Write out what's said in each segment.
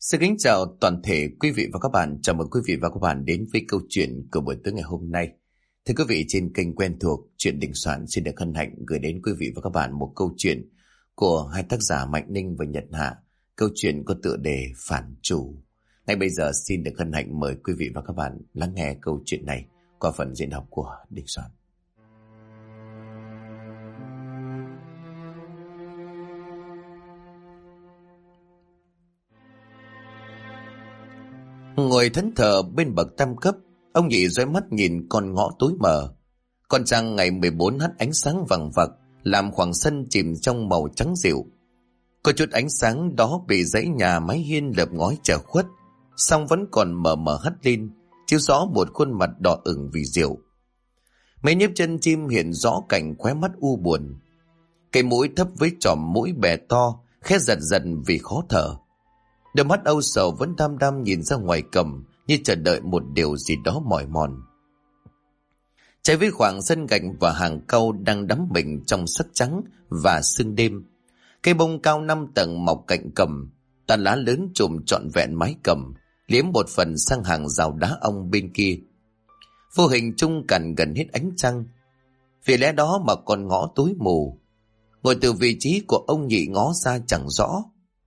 Xin kính chào toàn thể quý vị và các bạn. Chào mừng quý vị và các bạn đến với câu chuyện của buổi tối ngày hôm nay. Thưa quý vị, trên kênh quen thuộc Chuyện Đình Soạn xin được hân hạnh gửi đến quý vị và các bạn một câu chuyện của hai tác giả Mạnh Ninh và Nhật Hạ. Câu chuyện có tựa đề Phản Chủ. Ngay bây giờ xin được hân hạnh mời quý vị và các bạn lắng nghe câu chuyện này qua phần diễn đọc của Đình Soạn. Ngồi thẫn thờ bên bậc tam cấp, ông Nhị dõi mắt nhìn con ngõ tối mờ. Con trăng ngày 14 hắt ánh sáng vằng vặc, làm khoảng sân chìm trong màu trắng dịu. Có chút ánh sáng đó bị dãy nhà mái hiên lợp ngói che khuất, song vẫn còn mờ mờ hắt lên, chiếu rõ một khuôn mặt đỏ ửng vì rượu. Mấy nếp chân chim hiện rõ cảnh khóe mắt u buồn. Cái mũi thấp với chòm mũi bè to, khẽ giật giật vì khó thở. Đôi mắt âu sầu vẫn đăm đăm nhìn ra ngoài cầm, như chờ đợi một điều gì đó mỏi mòn. Trái với khoảng sân gạch và hàng cau đang đắm mình trong sắc trắng và sương đêm. Cây bông cao 5 tầng mọc cạnh cầm, tàn lá lớn trùm trọn vẹn mái cầm, liếm một phần sang hàng rào đá ong bên kia. Vô hình trung cằn gần hết ánh trăng. Vì lẽ đó mà con ngõ tối mù. Ngồi từ vị trí của ông Nhị ngó ra chẳng rõ.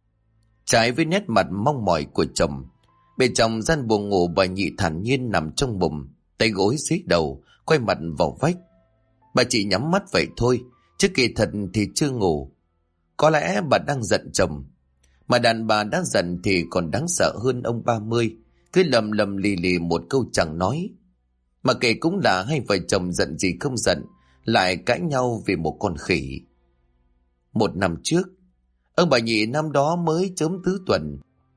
Trái với nét mặt mong mỏi của chồng, bên trong gian buồng ngủ bà Nhị thản nhiên nằm trong bùm, tay gối dưới đầu, quay mặt vào vách. Bà chỉ nhắm mắt vậy thôi, chứ kỳ thật thì chưa ngủ. Có lẽ bà đang giận chồng, mà đàn bà đã giận thì còn đáng sợ hơn ông 30, cứ lầm lầm lì lì một câu chẳng nói. Mà kể cũng là hai vợ chồng giận gì không giận, lại cãi nhau vì một con khỉ. 1 năm trước, ông bà Nhị năm đó mới chớm tứ tuần.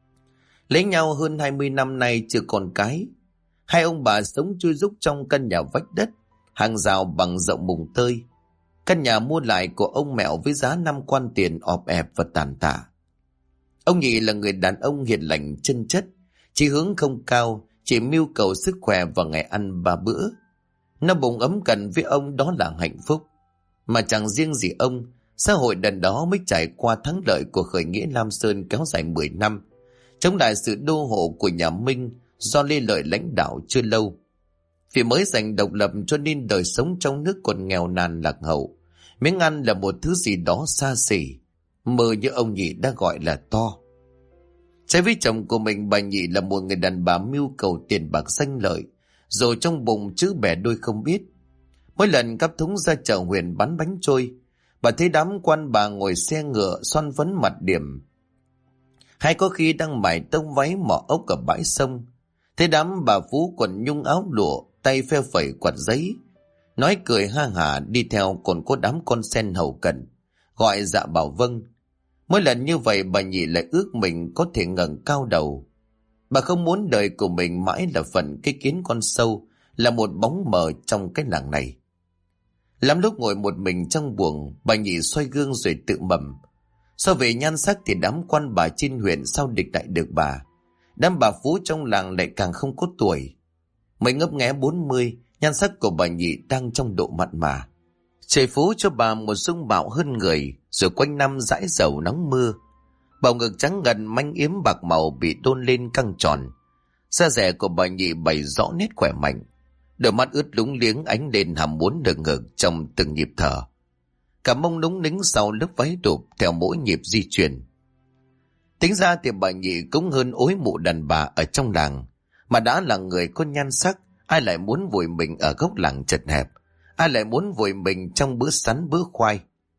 Lấy nhau hơn 20 năm nay chưa còn cái. Hai ông bà sống chui rúc trong căn nhà vách đất, hàng rào bằng rộng mùng tơi. Căn nhà mua lại của ông Mẹo với giá 5 quan tiền ọp ẹp và tàn tạ. Ông Nhị là người đàn ông hiền lành chân chất, chí hướng không cao, chỉ mưu cầu sức khỏe và ngày ăn 3 bữa. Nó bụng ấm cần với ông đó là hạnh phúc. Mà chẳng riêng gì ông, xã hội đần đó mới trải qua thắng lợi của khởi nghĩa Lam Sơn kéo dài 10 năm, chống lại sự đô hộ của nhà Minh do Lê Lợi lãnh đạo chưa lâu. Vì mới giành độc lập cho nên đời sống trong nước còn nghèo nàn lạc hậu, miếng ăn là một thứ gì đó xa xỉ, mơ như ông Nhị đã gọi là to. Trái với chồng của mình, bà Nhị là một người đàn bà mưu cầu tiền bạc danh lợi, rồi trong bụng chữ bẻ đôi không biết. Mỗi lần cắp thúng ra chợ huyện bán bánh trôi, bà thấy đám quan bà ngồi xe ngựa xoăn vấn mặt điểm, hay có khi đang mải tông váy mỏ ốc ở bãi sông. Thấy đám bà phú quần nhung áo lụa, tay phe phẩy quạt giấy, nói cười ha hả đi theo, còn có đám con sen hầu cận gọi dạ bảo vâng. Mỗi lần như vậy bà Nhị lại ước mình có thể ngẩng cao đầu. Bà không muốn đời của mình mãi là phận cái kiến con sâu, là một bóng mờ trong cái làng này. Lắm lúc ngồi một mình trong buồng, bà Nhị xoay gương rồi tự mầm. So về nhan sắc thì đám quan bà trên huyện sao địch lại được bà. Đám bà phú trong làng lại càng không có tuổi. Mới ngấp nghé 40, nhan sắc của bà Nhị đang trong độ mặn mà. Trời phú cho bà một dung mạo hơn người, rồi quanh năm dãi dầu nắng mưa. Bầu ngực trắng ngần manh yếm bạc màu bị đôn lên căng tròn. Da dẻ của bà Nhị bày rõ nét khỏe mạnh. Đôi mắt ướt lúng liếng ánh lên hàm muốn được ngực trong từng nhịp thở. Cả mông núng nính sau lớp váy đụp theo mỗi nhịp di chuyển. Tính ra thì bà Nhị cũng hơn ối mụ đàn bà ở trong làng. Mà đã là người có nhan sắc, ai lại muốn vùi mình ở góc làng chật hẹp, ai lại muốn vùi mình trong bữa sắn bữa khoai.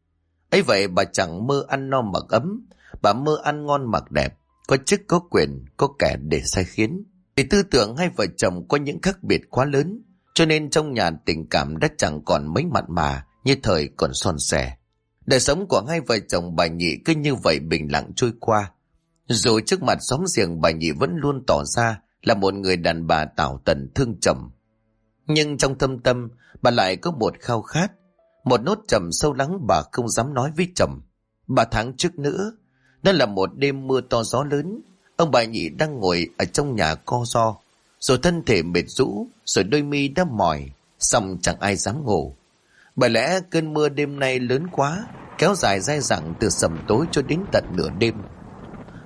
Ấy vậy bà chẳng mơ ăn no mặc ấm, bà mơ ăn ngon mặc đẹp, có chức có quyền, có kẻ để sai khiến. Vì tư tưởng hai vợ chồng có những khác biệt quá lớn, cho nên trong nhà tình cảm đã chẳng còn mấy mặn mà như thời còn son sẻ. Đời sống của hai vợ chồng bà Nhị cứ như vậy bình lặng trôi qua. Dù trước mặt xóm giềng bà Nhị vẫn luôn tỏ ra là một người đàn bà tảo tần thương chồng. Nhưng trong thâm tâm bà lại có một khao khát, một nốt trầm sâu lắng bà không dám nói với chồng. 3 tháng trước nữa, đó là một đêm mưa to gió lớn, ông bà Nhị đang ngồi ở trong nhà co ro, rồi thân thể mệt rũ, rồi đôi mi đã mỏi, xong chẳng ai dám ngủ. Bởi lẽ cơn mưa đêm nay lớn quá, kéo dài dai dẳng từ sầm tối cho đến tận nửa đêm.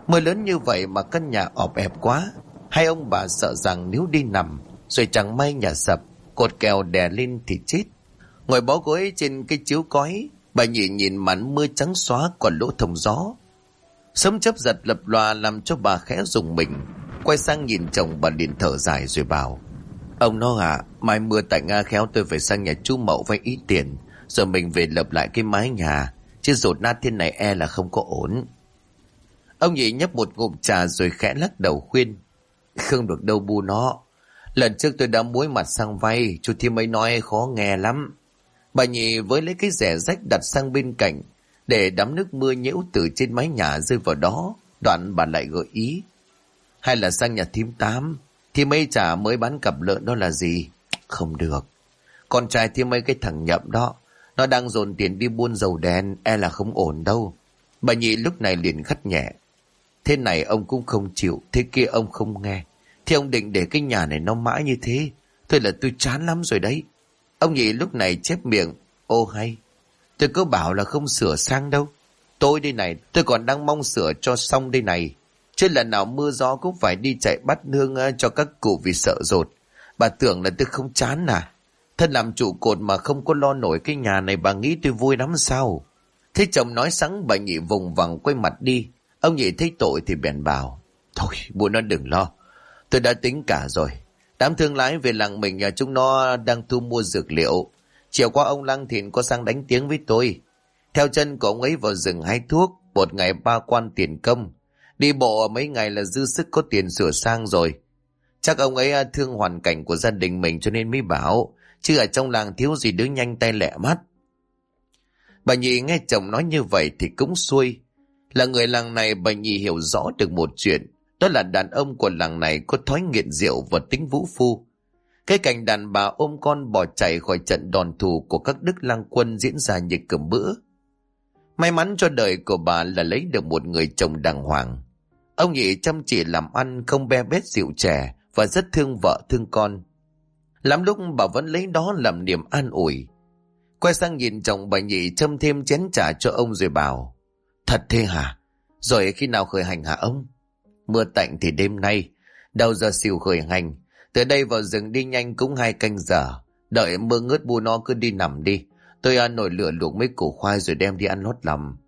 Mưa lớn như vậy mà căn nhà ọp ẹp quá. Hai ông bà sợ rằng nếu đi nằm rồi chẳng may nhà sập, cột kèo đè lên thì chết. Ngồi bó gối trên cái chiếu cói, bà Nhị nhìn màn mưa trắng xóa còn lỗ thông gió. Sấm chớp giật lập lòa làm cho bà khẽ rùng mình. Quay sang nhìn chồng bà liền thở dài rồi bảo: Ông nó mai mưa tạnh khéo tôi phải sang nhà chú Mậu vay ít tiền, rồi mình về lập lại cái mái nhà, chứ dột nát thế này e là không có ổn. Ông Nhị nhấp một ngụm trà rồi khẽ lắc đầu khuyên: Không được đâu bu nó. Lần trước tôi đã muối mặt sang vay, chú Thiêm ấy nói khó nghe lắm. Bà Nhị với lấy cái rẻ rách đặt sang bên cạnh để đám nước mưa nhễu từ trên mái nhà rơi vào đó. Đoạn bà lại gợi ý: Hay là sang nhà thím Tám, thím ấy chả mới bán cặp lợn đó là gì. Không được, con trai thím ấy cái thằng Nhậm đó, nó đang dồn tiền đi buôn dầu đèn, e là không ổn đâu. Bà Nhị lúc này liền khắt nhẹ: Thế này ông cũng không chịu, thế kia ông không nghe, thì ông định để cái nhà này nó mãi như thế. Thôi là tôi chán lắm rồi đấy. Ông Nhị lúc này chép miệng: Ô hay, tôi cứ bảo là không sửa sang đâu. Tôi đây này, tôi còn đang mong sửa cho xong đây này. Chứ lần nào mưa gió cũng phải đi chạy bắt nương cho các cụ vì sợ dột. Bà tưởng là tôi không chán à? Thân làm trụ cột mà không có lo nổi cái nhà này, bà nghĩ tôi vui lắm sao? Thế chồng nói sẵn, bà Nhị vùng vằng quay mặt đi. Ông Nhị thấy tội thì bèn bảo: Thôi buồn nó đừng lo, tôi đã tính cả rồi. Đám thương lái về làng mình nhà chúng nó đang thu mua dược liệu. Chiều qua ông Lăng Thìn có sang đánh tiếng với tôi. Theo chân của ông ấy vào rừng hái thuốc, một ngày 3 quan tiền công. Đi bộ mấy ngày là dư sức có tiền sửa sang rồi. Chắc ông ấy thương hoàn cảnh của gia đình mình cho nên mới bảo, chứ ở trong làng thiếu gì đứa nhanh tay lẹ mắt. Bà Nhị nghe chồng nói như vậy thì cũng xuôi. Là người làng này, bà Nhị hiểu rõ được một chuyện, đó là đàn ông của làng này có thói nghiện rượu và tính vũ phu. Cái cảnh đàn bà ôm con bỏ chạy khỏi trận đòn thù của các đức lang quân diễn ra như cơm bữa. May mắn cho đời của bà là lấy được một người chồng đàng hoàng. Ông Nhị chăm chỉ làm ăn, không be bết rượu chè và rất thương vợ thương con. Lắm lúc bà vẫn lấy đó làm niềm an ủi. Quay sang nhìn chồng, bà Nhị châm thêm chén trà cho ông rồi bảo: Thật thế hả? Rồi khi nào khởi hành hả ông? Mưa tạnh thì đêm nay, đầu giờ xỉu khởi hành. Từ đây vào rừng đi nhanh cũng 2 canh giờ. Đợi mưa ngớt bu nó cứ đi nằm đi. Tôi ăn nồi lửa luộc mấy củ khoai rồi đem đi ăn lót lòng.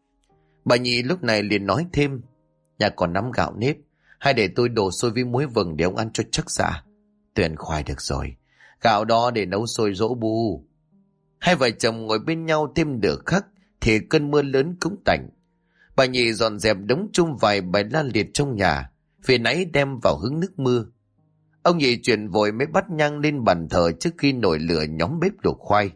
Bà Nhị lúc này liền nói thêm: Nhà còn nắm gạo nếp, hay để tôi đổ sôi với muối vừng để ông ăn cho chắc dạ? Tôi ăn khoai được rồi, gạo đó để nấu sôi dỗ bu. Hai vợ chồng ngồi bên nhau thêm nửa khắc thì cơn mưa lớn cũng tạnh. Bà Nhị dọn dẹp đống chum vài bài la liệt trong nhà, vì nãy đem vào hứng nước mưa. Ông Nhị chuyển vội mấy bát nhang lên bàn thờ trước khi nổi lửa nhóm bếp luộc khoai.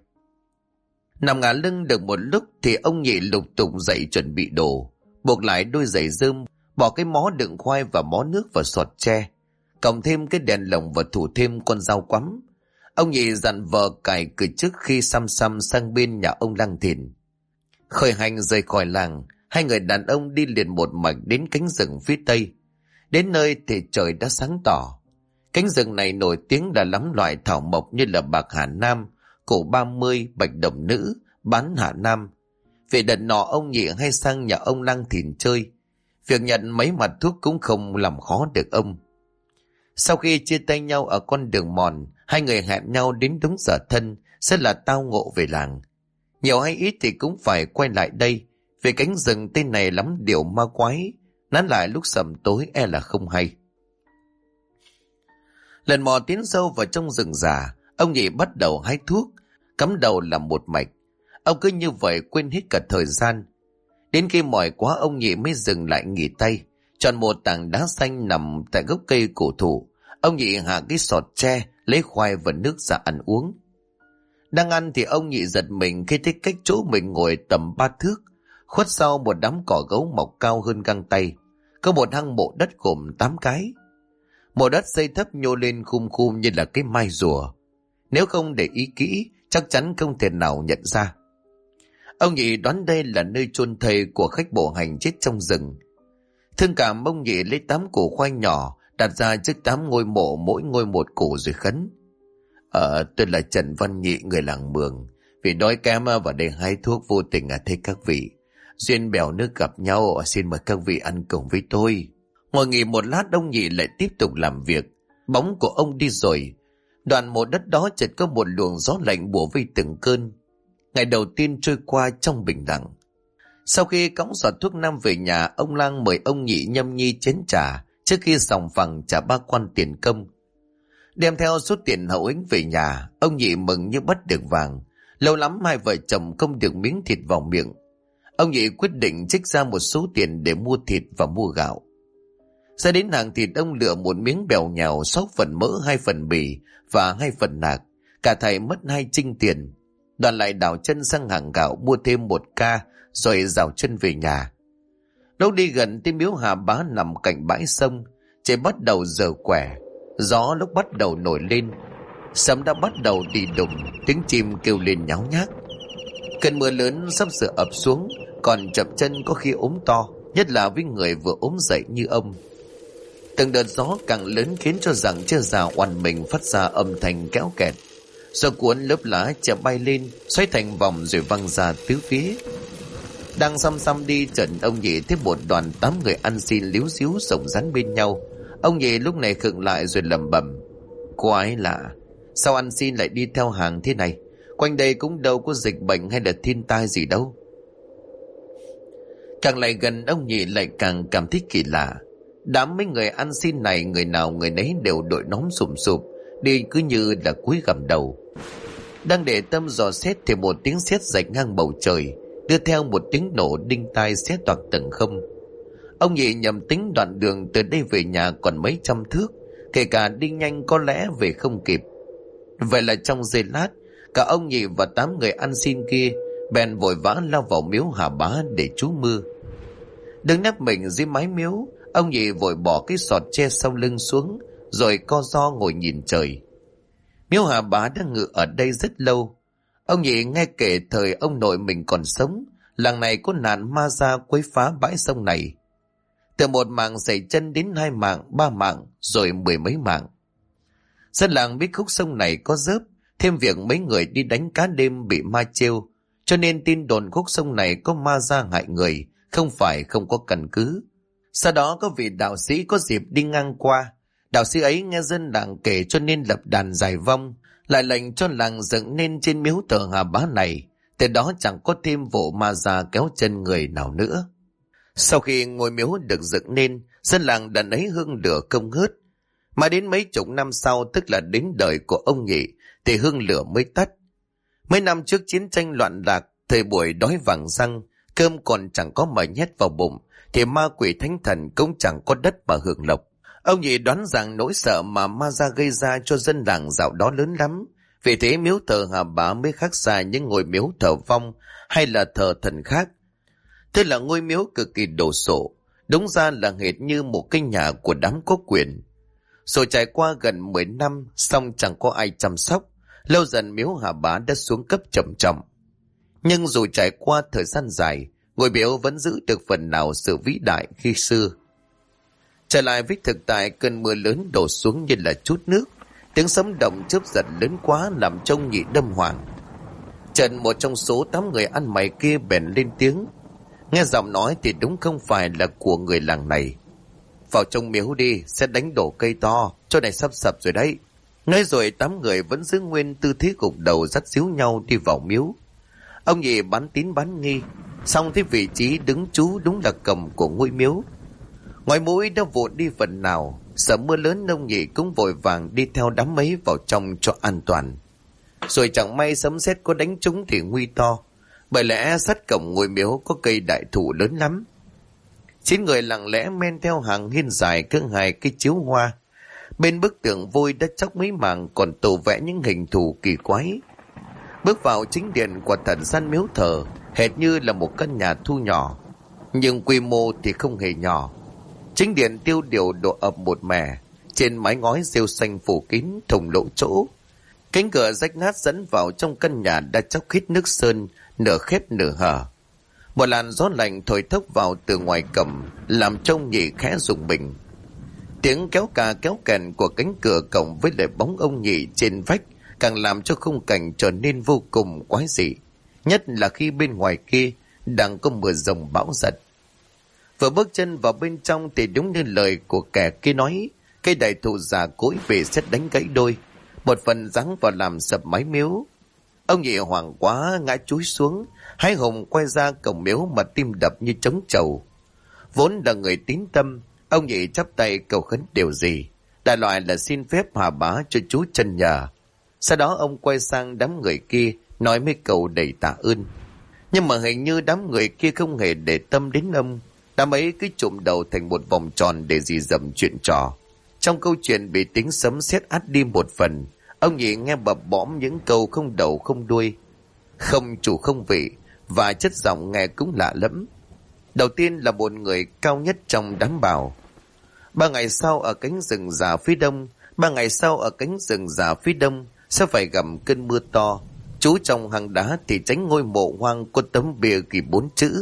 Nằm ngả lưng được một lúc thì ông Nhị lục tục dậy chuẩn bị đồ, buộc lại đôi giày rơm, bỏ cái mó đựng khoai và mó nước vào sọt tre, cộng thêm cái đèn lồng và thủ thêm con dao quắm. Ông Nhị dặn vợ cài cửa trước khi xăm xăm sang bên nhà ông Lăng Thìn. Khởi hành rời khỏi làng, hai người đàn ông đi liền một mạch đến cánh rừng phía tây. Đến nơi thì trời đã sáng tỏ. Cánh rừng này nổi tiếng là lắm loại thảo mộc như là bạc hà nam, cổ 30, bạch đồng nữ, bán hà nam. Về đợt nọ ông Nhị hay sang nhà ông Lăng Thìn chơi. Việc nhận mấy mặt thuốc cũng không làm khó được ông. Sau khi chia tay nhau ở con đường mòn, hai người hẹn nhau đến đúng giờ thân sẽ là tao ngộ về làng. Nhiều hay ít thì cũng phải quay lại đây, vì cánh rừng tên này lắm điều ma quái, nán lại lúc sầm tối e là không hay. Lần mò tiến sâu vào trong rừng già, ông Nhị bắt đầu hái thuốc, cắm đầu làm một mạch. Ông cứ như vậy quên hết cả thời gian. Đến khi mỏi quá ông Nhị mới dừng lại nghỉ tay, chọn một tảng đá xanh nằm tại gốc cây cổ thụ. Ông Nhị hạ cái sọt tre, lấy khoai và nước ra ăn uống. Đang ăn thì ông Nhị giật mình khi thấy cách chỗ mình ngồi tầm 3 thước, khuất sau một đám cỏ gấu mọc cao hơn găng tay, có một hang mộ đất gồm 8 cái. Mộ đất xây thấp nhô lên khum khum như là cái mai rùa. Nếu không để ý kỹ, chắc chắn không thể nào nhận ra. Ông Nhị đoán đây là nơi chôn thây của khách bộ hành chết trong rừng. Thương cảm, ông Nhị lấy 8 củ khoai nhỏ đặt ra trước 8 ngôi mộ, mỗi ngôi một củ rồi khấn: Tôi là Trần Văn Nhị, người làng Mường, vì đói kém vào đây hái thuốc vô tình thấy các vị. Duyên bèo nước gặp nhau, xin mời các vị ăn cùng với tôi. Ngồi nghỉ một lát, ông Nhị lại tiếp tục làm việc. Bóng của ông đi rồi, đoạn mộ đất đó chợt có một luồng gió lạnh bủa vây từng cơn. Ngày đầu tiên trôi qua trong bình lặng. Sau khi cõng giọt thuốc nam về nhà, ông Lang mời ông Nhị nhâm nhi chén trà trước khi sòng phẳng trả 3 quan tiền công. Đem theo số tiền hậu hĩnh về nhà, ông Nhị mừng như bắt được vàng. Lâu lắm hai vợ chồng không được miếng thịt vào miệng. Ông Nhị quyết định trích ra một số tiền để mua thịt và mua gạo. Ra đến hàng thịt, ông lựa một miếng bèo nhào, 6 phần mỡ, 2 phần bì và 2 phần nạc. Cả thảy mất 2 trinh tiền. Đoàn lại đảo chân sang hàng gạo mua thêm 1 ca rồi dào chân về nhà. Lúc đi gần tới miếu Hà Bá nằm cạnh bãi sông, trời bắt đầu dở quẻ, gió lúc bắt đầu nổi lên, sấm đã bắt đầu đi đùng, tiếng chim kêu lên nháo nhác. Cơn mưa lớn sắp sửa ập xuống, còn chậm chân có khi ốm to, nhất là với người vừa ốm dậy như ông. Từng đợt gió càng lớn khiến cho rằng chiếc rào oằn mình phát ra âm thanh kéo kẹt. Gió cuốn lớp lá che bay lên, xoay thành vòng rồi văng ra tứ phía. Đang xăm xăm đi, chợt ông Nhị thấy một đoàn 8 người ăn xin líu xíu rồng rắn bên nhau. Ông Nhị lúc này khựng lại rồi lẩm bẩm: quái lạ, sao ăn xin lại đi theo hàng thế này? Quanh đây cũng đâu có dịch bệnh hay là thiên tai gì đâu. Càng lại gần, ông Nhị lại càng cảm thấy kỳ lạ. Đám mấy người ăn xin này, người nào người nấy đều đội nón sùm sụp, đi cứ như là cúi gằm đầu. Đang để tâm dò xét thì một tiếng sét rạch ngang bầu trời, đưa theo một tiếng nổ đinh tai xé toạc tầng không. Ông Nhị nhầm tính đoạn đường từ đây về nhà còn mấy trăm thước, kể cả đi nhanh có lẽ về không kịp. Vậy là trong giây lát, cả ông Nhị và 8 người ăn xin kia bèn vội vã lao vào miếu Hà Bá để trú mưa. Đứng nép mình dưới mái miếu, ông Nhị vội bỏ cái sọt che sau lưng xuống, rồi co ro ngồi nhìn trời. Miếu Hà Bá đã ngự ở đây rất lâu. Ông Nhị nghe kể thời ông nội mình còn sống, làng này có nạn ma da quấy phá bãi sông này. Từ 1 mạng giày chân đến 2 mạng, 3 mạng, rồi 10 mấy mạng. Dân làng biết khúc sông này có dớp, thêm việc mấy người đi đánh cá đêm bị ma trêu, cho nên tin đồn khúc sông này có ma da hại người, không phải không có căn cứ. Sau đó có vị đạo sĩ có dịp đi ngang qua. Đạo sĩ ấy nghe dân làng kể cho nên lập đàn giải vong, lại lệnh cho làng dựng nên trên miếu thờ Hà Bá này. Từ đó chẳng có thêm vụ ma da kéo chân người nào nữa. Sau khi ngôi miếu được dựng nên, dân làng đàn ấy hương lửa không ngớt. Mà đến mấy chục năm sau, tức là đến đời của ông Nhị, thì hương lửa mới tắt. Mấy năm trước chiến tranh loạn lạc, thời buổi đói vàng răng, cơm còn chẳng có mà nhét vào bụng, thì ma quỷ thánh thần cũng chẳng có đất mà hưởng lộc. Ông Nhị đoán rằng nỗi sợ mà ma da gây ra cho dân làng dạo đó lớn lắm. Vì thế miếu thờ Hà Bá mới khác xa những ngôi miếu thờ vong hay là thờ thần khác. Thế là ngôi miếu cực kỳ đồ sộ, đúng ra là hệt như một cái nhà của đám có quyền. Rồi trải qua gần 10 năm, xong chẳng có ai chăm sóc. Lâu dần miếu Hà Bá đã xuống cấp trầm trọng. Nhưng dù trải qua thời gian dài, ngôi miếu vẫn giữ được phần nào sự vĩ đại khi xưa. Trở lại với thực tại, cơn mưa lớn đổ xuống như là chút nước. Tiếng sấm động chớp giật lớn quá làm cho ông Nhị đâm hoàng. Trần, một trong số 8 người ăn mày kia, bèn lên tiếng. Nghe giọng nói thì đúng không phải là của người làng này. Vào trong miếu đi, sẽ đánh đổ cây to, chỗ này sắp sập rồi đấy. Nói rồi 8 người vẫn giữ nguyên tư thế gục đầu dắt díu nhau đi vào miếu. Ông Nhị bán tín bán nghi, xong thấy vị trí đứng trú đúng là cầm của ngôi miếu. Ngoài mũi đã vụt đi phần nào, sợ mưa lớn ông Nhị cũng vội vàng đi theo đám ấy vào trong cho an toàn. Rồi chẳng may sấm sét có đánh trúng thì nguy to, bởi lẽ sát cổng ngôi miếu có cây đại thụ lớn lắm. 9 người lặng lẽ men theo hàng hiên dài cỡ 2 cái chiếu hoa. Bên bức tượng vôi đã chóc mấy mảng còn tô vẽ những hình thù kỳ quái. Bước vào chính điện của thần gian miếu thờ, hệt như là một căn nhà thu nhỏ, nhưng quy mô thì không hề nhỏ. Chính điện tiêu điều độ ập một mẻ, trên mái ngói rêu xanh phủ kín thủng lỗ chỗ. Cánh cửa rách nát dẫn vào trong căn nhà đã chóc khít nước sơn, nửa khép nửa hở. Một làn gió lạnh thổi thốc vào từ ngoài cổng, làm trông Nhị khẽ rùng mình. Tiếng kéo cà kéo kèn của cánh cửa cổng với lại bóng ông Nhị trên vách càng làm cho khung cảnh trở nên vô cùng quái dị. Nhất là khi bên ngoài kia đang có mưa rồng bão giật. Vừa bước chân vào bên trong thì đúng như lời của kẻ kia nói, cây đại thụ già cỗi về sét đánh gãy đôi, một phần giáng vào làm sập mái miếu. Ông Nhị hoảng quá ngã chúi xuống, hái hùng quay ra cổng miếu mà tim đập như trống trầu. Vốn là người tín tâm, ông Nhị chắp tay cầu khấn điều gì, đại loại là xin phép hà bá cho chú chân nhờ. Sau đó ông quay sang đám người kia nói mấy câu đầy tạ ơn. Nhưng mà hình như đám người kia không hề để tâm đến ông. Đám ấy cứ trụm đầu thành một vòng tròn để dì dầm chuyện trò. Trong câu chuyện bị tiếng sấm sét át đi một phần, ông Nhị nghe bập bõm những câu không đầu không đuôi, không chủ không vị, và chất giọng nghe cũng lạ lẫm. Đầu tiên là một người cao nhất trong đám bảo: 3 ngày sau ở cánh rừng già phía đông, 3 ngày sau ở cánh rừng già phía đông sẽ phải gặp cơn mưa to. Chú trong hang đá thì tránh ngôi mộ hoang có tấm bia ghi 4 chữ.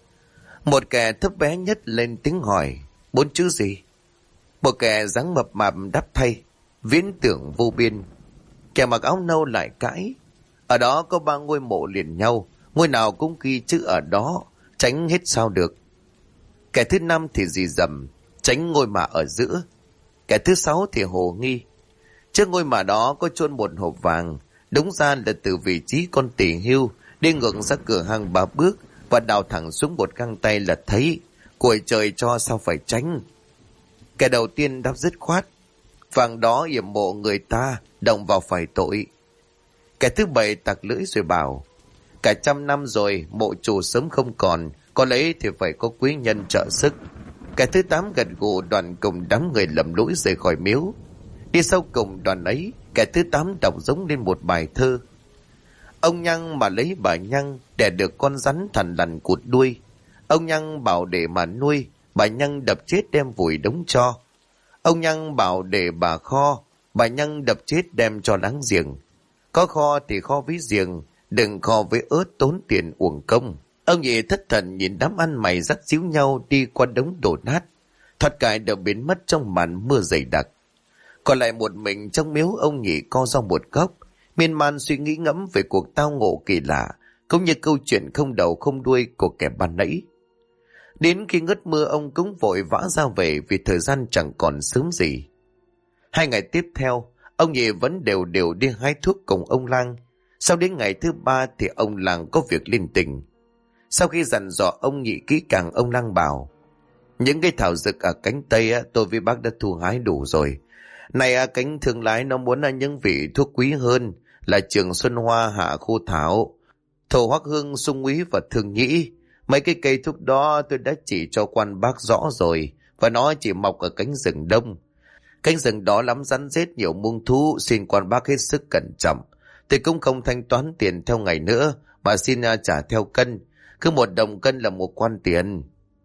Một kẻ thấp bé nhất lên tiếng hỏi: 4 chữ gì? Một kẻ dáng mập mạp đáp thay: viễn tưởng vô biên. Kẻ mặc áo nâu lại cãi: ở đó có 3 ngôi mộ liền nhau, ngôi nào cũng ghi chữ ở đó, tránh hết sao được. Kẻ thứ 5 thì dì dầm: tránh ngôi mả ở giữa. Kẻ thứ 6 thì hồ nghi: trước ngôi mả đó có chôn một hộp vàng, đúng ra là từ vị trí con tỳ hưu đi ngược ra cửa hang 3 bước và đào thẳng xuống một găng tay là thấy. Cội trời cho sao phải tránh. Kẻ đầu tiên đáp dứt khoát: vàng đó yểm mộ người ta, động vào phải tội. Kẻ thứ 7 tặc lưỡi rồi bảo: cả 100 năm rồi, mộ chủ sớm không còn, có lấy thì phải có quý nhân trợ sức. Kẻ thứ 8 gật gù, đoàn cùng đám người lầm lũi rời khỏi miếu. Đi sau cùng đoàn ấy, kẻ thứ 8 đọc giống lên một bài thơ: ông Nhăng mà lấy bà Nhăng, đẻ được con rắn thằn lằn cụt đuôi. Ông Nhăng bảo để mà nuôi, bà Nhăng đập chết đem vùi đống cho. Ông Nhăng bảo để bà kho, bà Nhăng đập chết đem cho láng giềng. Có kho thì kho với giềng, đừng kho với ớt tốn tiền uổng công. Ông Nhị thất thần nhìn đám ăn mày dắt díu nhau đi qua đống đổ nát, thoát cái đều biến mất trong màn mưa dày đặc. Còn lại một mình trong miếu, ông Nhị co ro một góc, miên man suy nghĩ ngẫm về cuộc tao ngộ kỳ lạ, cũng như câu chuyện không đầu không đuôi của kẻ ban nãy. Đến khi ngớt mưa, ông cũng vội vã ra về vì thời gian chẳng còn sớm gì. 2 ngày tiếp theo, ông Nhị vẫn đều đều đi hái thuốc cùng ông Lang. Sau đến ngày thứ 3 thì ông Lang có việc linh tình. Sau khi dặn dò ông Nhị kỹ càng, ông Lang bảo: những cây thảo dược ở cánh Tây tôi với bác đã thu hái đủ rồi. Này cánh thương lái nó muốn những vị thuốc quý hơn là Trường Xuân Hoa, Hạ Khô Thảo, Thổ Hoắc Hương, Sung Úy và Thương Nhĩ. Mấy cái cây thuốc đó tôi đã chỉ cho quan bác rõ rồi, và nó chỉ mọc ở cánh rừng đông. Cánh rừng đó lắm rắn rết nhiều muông thú, xin quan bác hết sức cẩn trọng. Tôi cũng không thanh toán tiền theo ngày nữa, mà xin trả theo cân. Cứ 1 đồng cân là 1 quan tiền.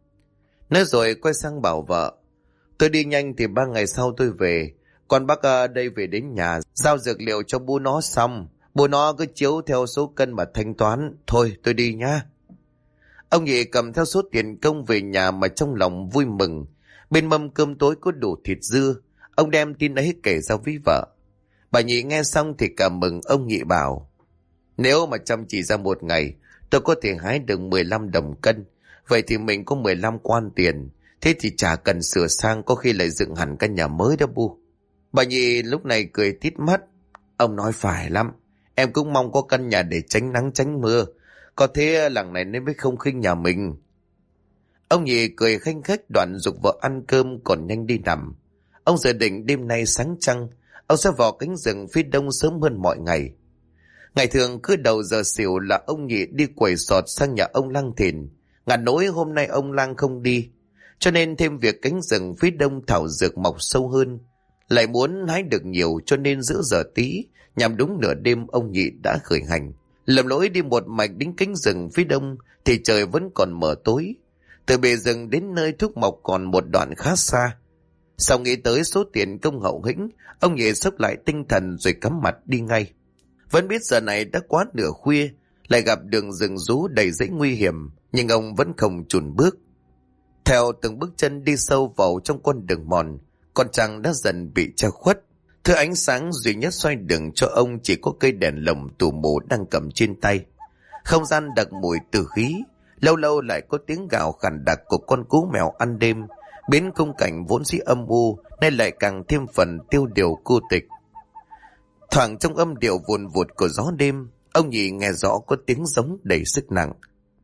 Nói rồi quay sang bảo vợ: tôi đi nhanh thì 3 ngày sau tôi về. Con bác đây về đến nhà giao dược liệu cho bố nó xong, bố nó cứ chiếu theo số cân mà thanh toán. Thôi tôi đi nhá. Ông Nhị cầm theo số tiền công về nhà mà trong lòng vui mừng. Bên mâm cơm tối có đủ thịt dưa. Ông đem tin ấy kể ra với vợ. Bà Nhị nghe xong thì cảm mừng. Ông Nhị bảo: nếu mà chăm chỉ ra 1 ngày tôi có thể hái được 15 đồng cân, vậy thì mình có 15 quan tiền. Thế thì chả cần sửa sang, có khi lại dựng hẳn căn nhà mới đó bu. Bà Nhị lúc này cười tít mắt: ông nói phải lắm, em cũng mong có căn nhà để tránh nắng tránh mưa, có thế làng này nên mới không khinh nhà mình. Ông Nhị cười khanh khách đoạn giục vợ ăn cơm còn nhanh đi nằm. Ông dự định đêm nay sáng trăng ông sẽ vào cánh rừng phía đông sớm hơn mọi ngày. Ngày thường cứ đầu giờ xỉu là ông Nhị đi quẩy sọt sang nhà ông Lang Thìn. Ngàn nỗi hôm nay ông Lang không đi, cho nên thêm việc cánh rừng phía đông thảo dược mọc sâu hơn, lại muốn hái được nhiều, cho nên giữa giờ tí nhằm đúng nửa đêm ông Nhị đã khởi hành. Lầm lỗi đi một mạch đến cánh rừng phía đông thì trời vẫn còn mờ tối. Từ bề rừng đến nơi thuốc mọc còn một đoạn khá xa. Sau nghĩ tới số tiền công hậu hĩnh, ông Nhị xốc lại tinh thần rồi cắm mặt đi ngay. Vẫn biết giờ này đã quá nửa khuya, lại gặp đường rừng rú đầy rẫy nguy hiểm, nhưng ông vẫn không chùn bước. Theo từng bước chân đi sâu vào trong con đường mòn, con trăng đã dần bị che khuất. Thứ ánh sáng duy nhất xoay đường cho ông chỉ có cây đèn lồng tù mù đang cầm trên tay. Không gian đặc mùi tử khí, Lâu lâu lại có tiếng gào khàn đặc của con cú mèo ăn đêm, biến khung cảnh vốn dĩ âm u nay lại càng thêm phần tiêu điều cô tịch. Thoảng trong âm điệu vùn vụt của gió đêm, ông Nhị nghe rõ có tiếng giống đầy sức nặng.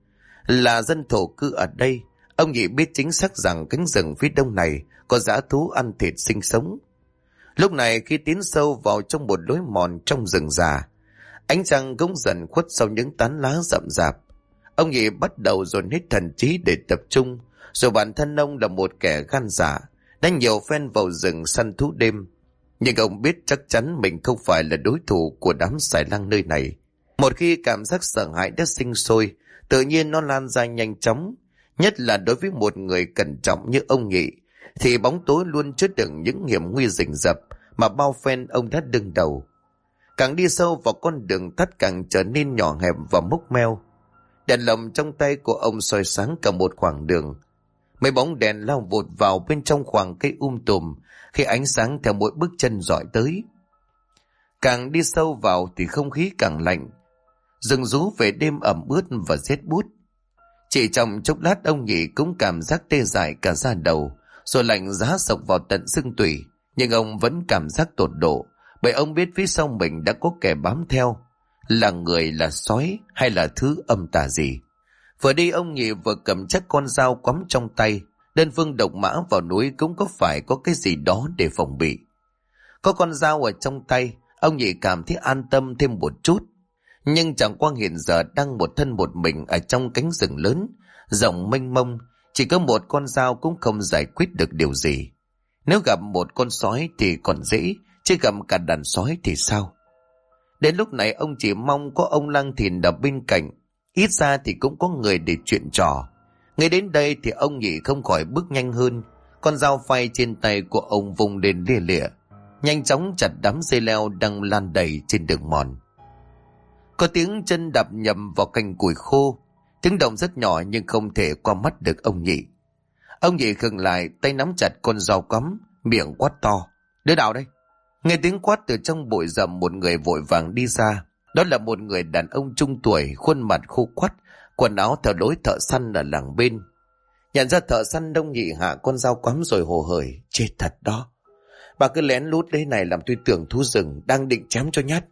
Là dân thổ cư ở đây, ông Nhị biết chính xác rằng cánh rừng phía đông này có dã thú ăn thịt sinh sống. Lúc này khi tiến sâu vào trong một lối mòn trong rừng già, ánh trăng cũng dần khuất sau những tán lá rậm rạp. Ông Nhị bắt đầu dồn hết thần trí để tập trung, dù bản thân ông là một kẻ gan dạ, đã nhiều phen vào rừng săn thú đêm. Nhưng ông biết chắc chắn mình không phải là đối thủ của đám xài lang nơi này. Một khi cảm giác sợ hãi đã sinh sôi, tự nhiên nó lan ra nhanh chóng. Nhất là đối với một người cẩn trọng như ông Nhị, thì bóng tối luôn chứa đựng những hiểm nguy rình rập mà bao phen ông đã đương đầu. Càng đi sâu vào con đường tắt càng trở nên nhỏ hẹp và mốc meo. Đèn lồng trong tay của ông soi sáng cả một khoảng đường. Mấy bóng đèn lao vụt vào bên trong khoảng cây tùm khi ánh sáng theo mỗi bước chân dọi tới. Càng đi sâu vào thì không khí càng lạnh. Rừng rú về đêm ẩm ướt và rét buốt. Chỉ trong chốc lát ông Nhị cũng cảm giác tê dại cả da đầu, rồi lạnh giá sộc vào tận xương tủy. Nhưng ông vẫn cảm giác tột độ, bởi ông biết phía sau mình đã có kẻ bám theo. Là người, là sói hay là thứ âm tà gì. Vừa đi ông Nhị vừa cầm chắc con dao quắm trong tay. Đơn phương độc mã vào núi cũng có phải có cái gì đó để phòng bị. Có con dao ở trong tay, ông Nhị cảm thấy an tâm thêm một chút. Nhưng chẳng qua hiện giờ đang một thân một mình ở trong cánh rừng lớn, rộng mênh mông, chỉ có một con dao cũng không giải quyết được điều gì. Nếu gặp một con sói thì còn dễ, chứ gặp cả đàn sói thì sao? Đến lúc này ông chỉ mong có ông Lang Thìn ở bên cạnh, ít ra thì cũng có người để chuyện trò. Ngay đến đây thì ông Nhị không khỏi bước nhanh hơn, con dao phay trên tay của ông vùng lên lia lịa, nhanh chóng chặt đám dây leo đang lan đầy trên đường mòn. Có tiếng chân đạp nhầm vào cành củi khô, tiếng động rất nhỏ nhưng không thể qua mắt được ông Nhị. Ông Nhị khựng lại, tay nắm chặt con dao cắm, miệng quát to: "Đứa nào đây?" Nghe tiếng quát từ trong bụi rậm, một người vội vàng đi ra. Đó là một người đàn ông trung tuổi, khuôn mặt khô quắt, quần áo theo lối thợ săn ở làng bên. Nhận ra thợ săn, ông Nhị hạ con dao quắm rồi hồ hởi: "Chết thật đó, bà cứ lén lút đấy này, làm tôi tưởng thú rừng, đang định chém cho nhát."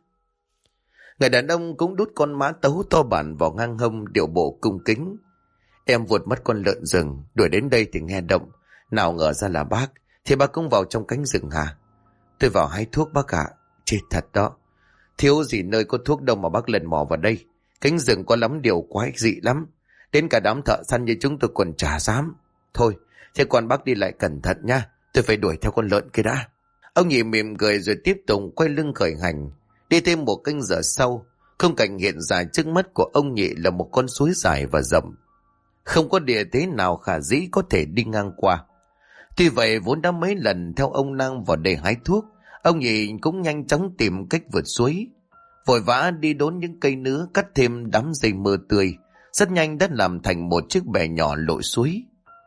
Người đàn ông cũng đút con mã tấu to bản vào ngang hông, điệu bộ cung kính: "Em vuột mất con lợn rừng, đuổi đến đây thì nghe động, nào ngờ ra là bác. Thì bác cũng vào trong cánh rừng hả?" "Tôi vào hái thuốc bác ạ." "Chết thật đó, thiếu gì nơi có thuốc đâu mà bác lần mò vào đây. Cánh rừng có lắm điều quái dị lắm, đến cả đám thợ săn như chúng tôi còn chả dám. Thôi, thế còn bác đi lại cẩn thận nha, tôi phải đuổi theo con lợn kia đã." Ông Nhị mỉm cười rồi tiếp tục quay lưng khởi hành. Đi thêm một canh giờ sau, khung cảnh hiện ra trước mắt của ông Nhị là một con suối dài và rộng. Không có địa thế nào khả dĩ có thể đi ngang qua. Tuy vậy vốn đã mấy lần theo ông Lang vào đây hái thuốc, ông Nhị cũng nhanh chóng tìm cách vượt suối. Vội vã đi đốn những cây nứa, cắt thêm đám dây mơ tươi, rất nhanh đã làm thành một chiếc bè nhỏ lội suối.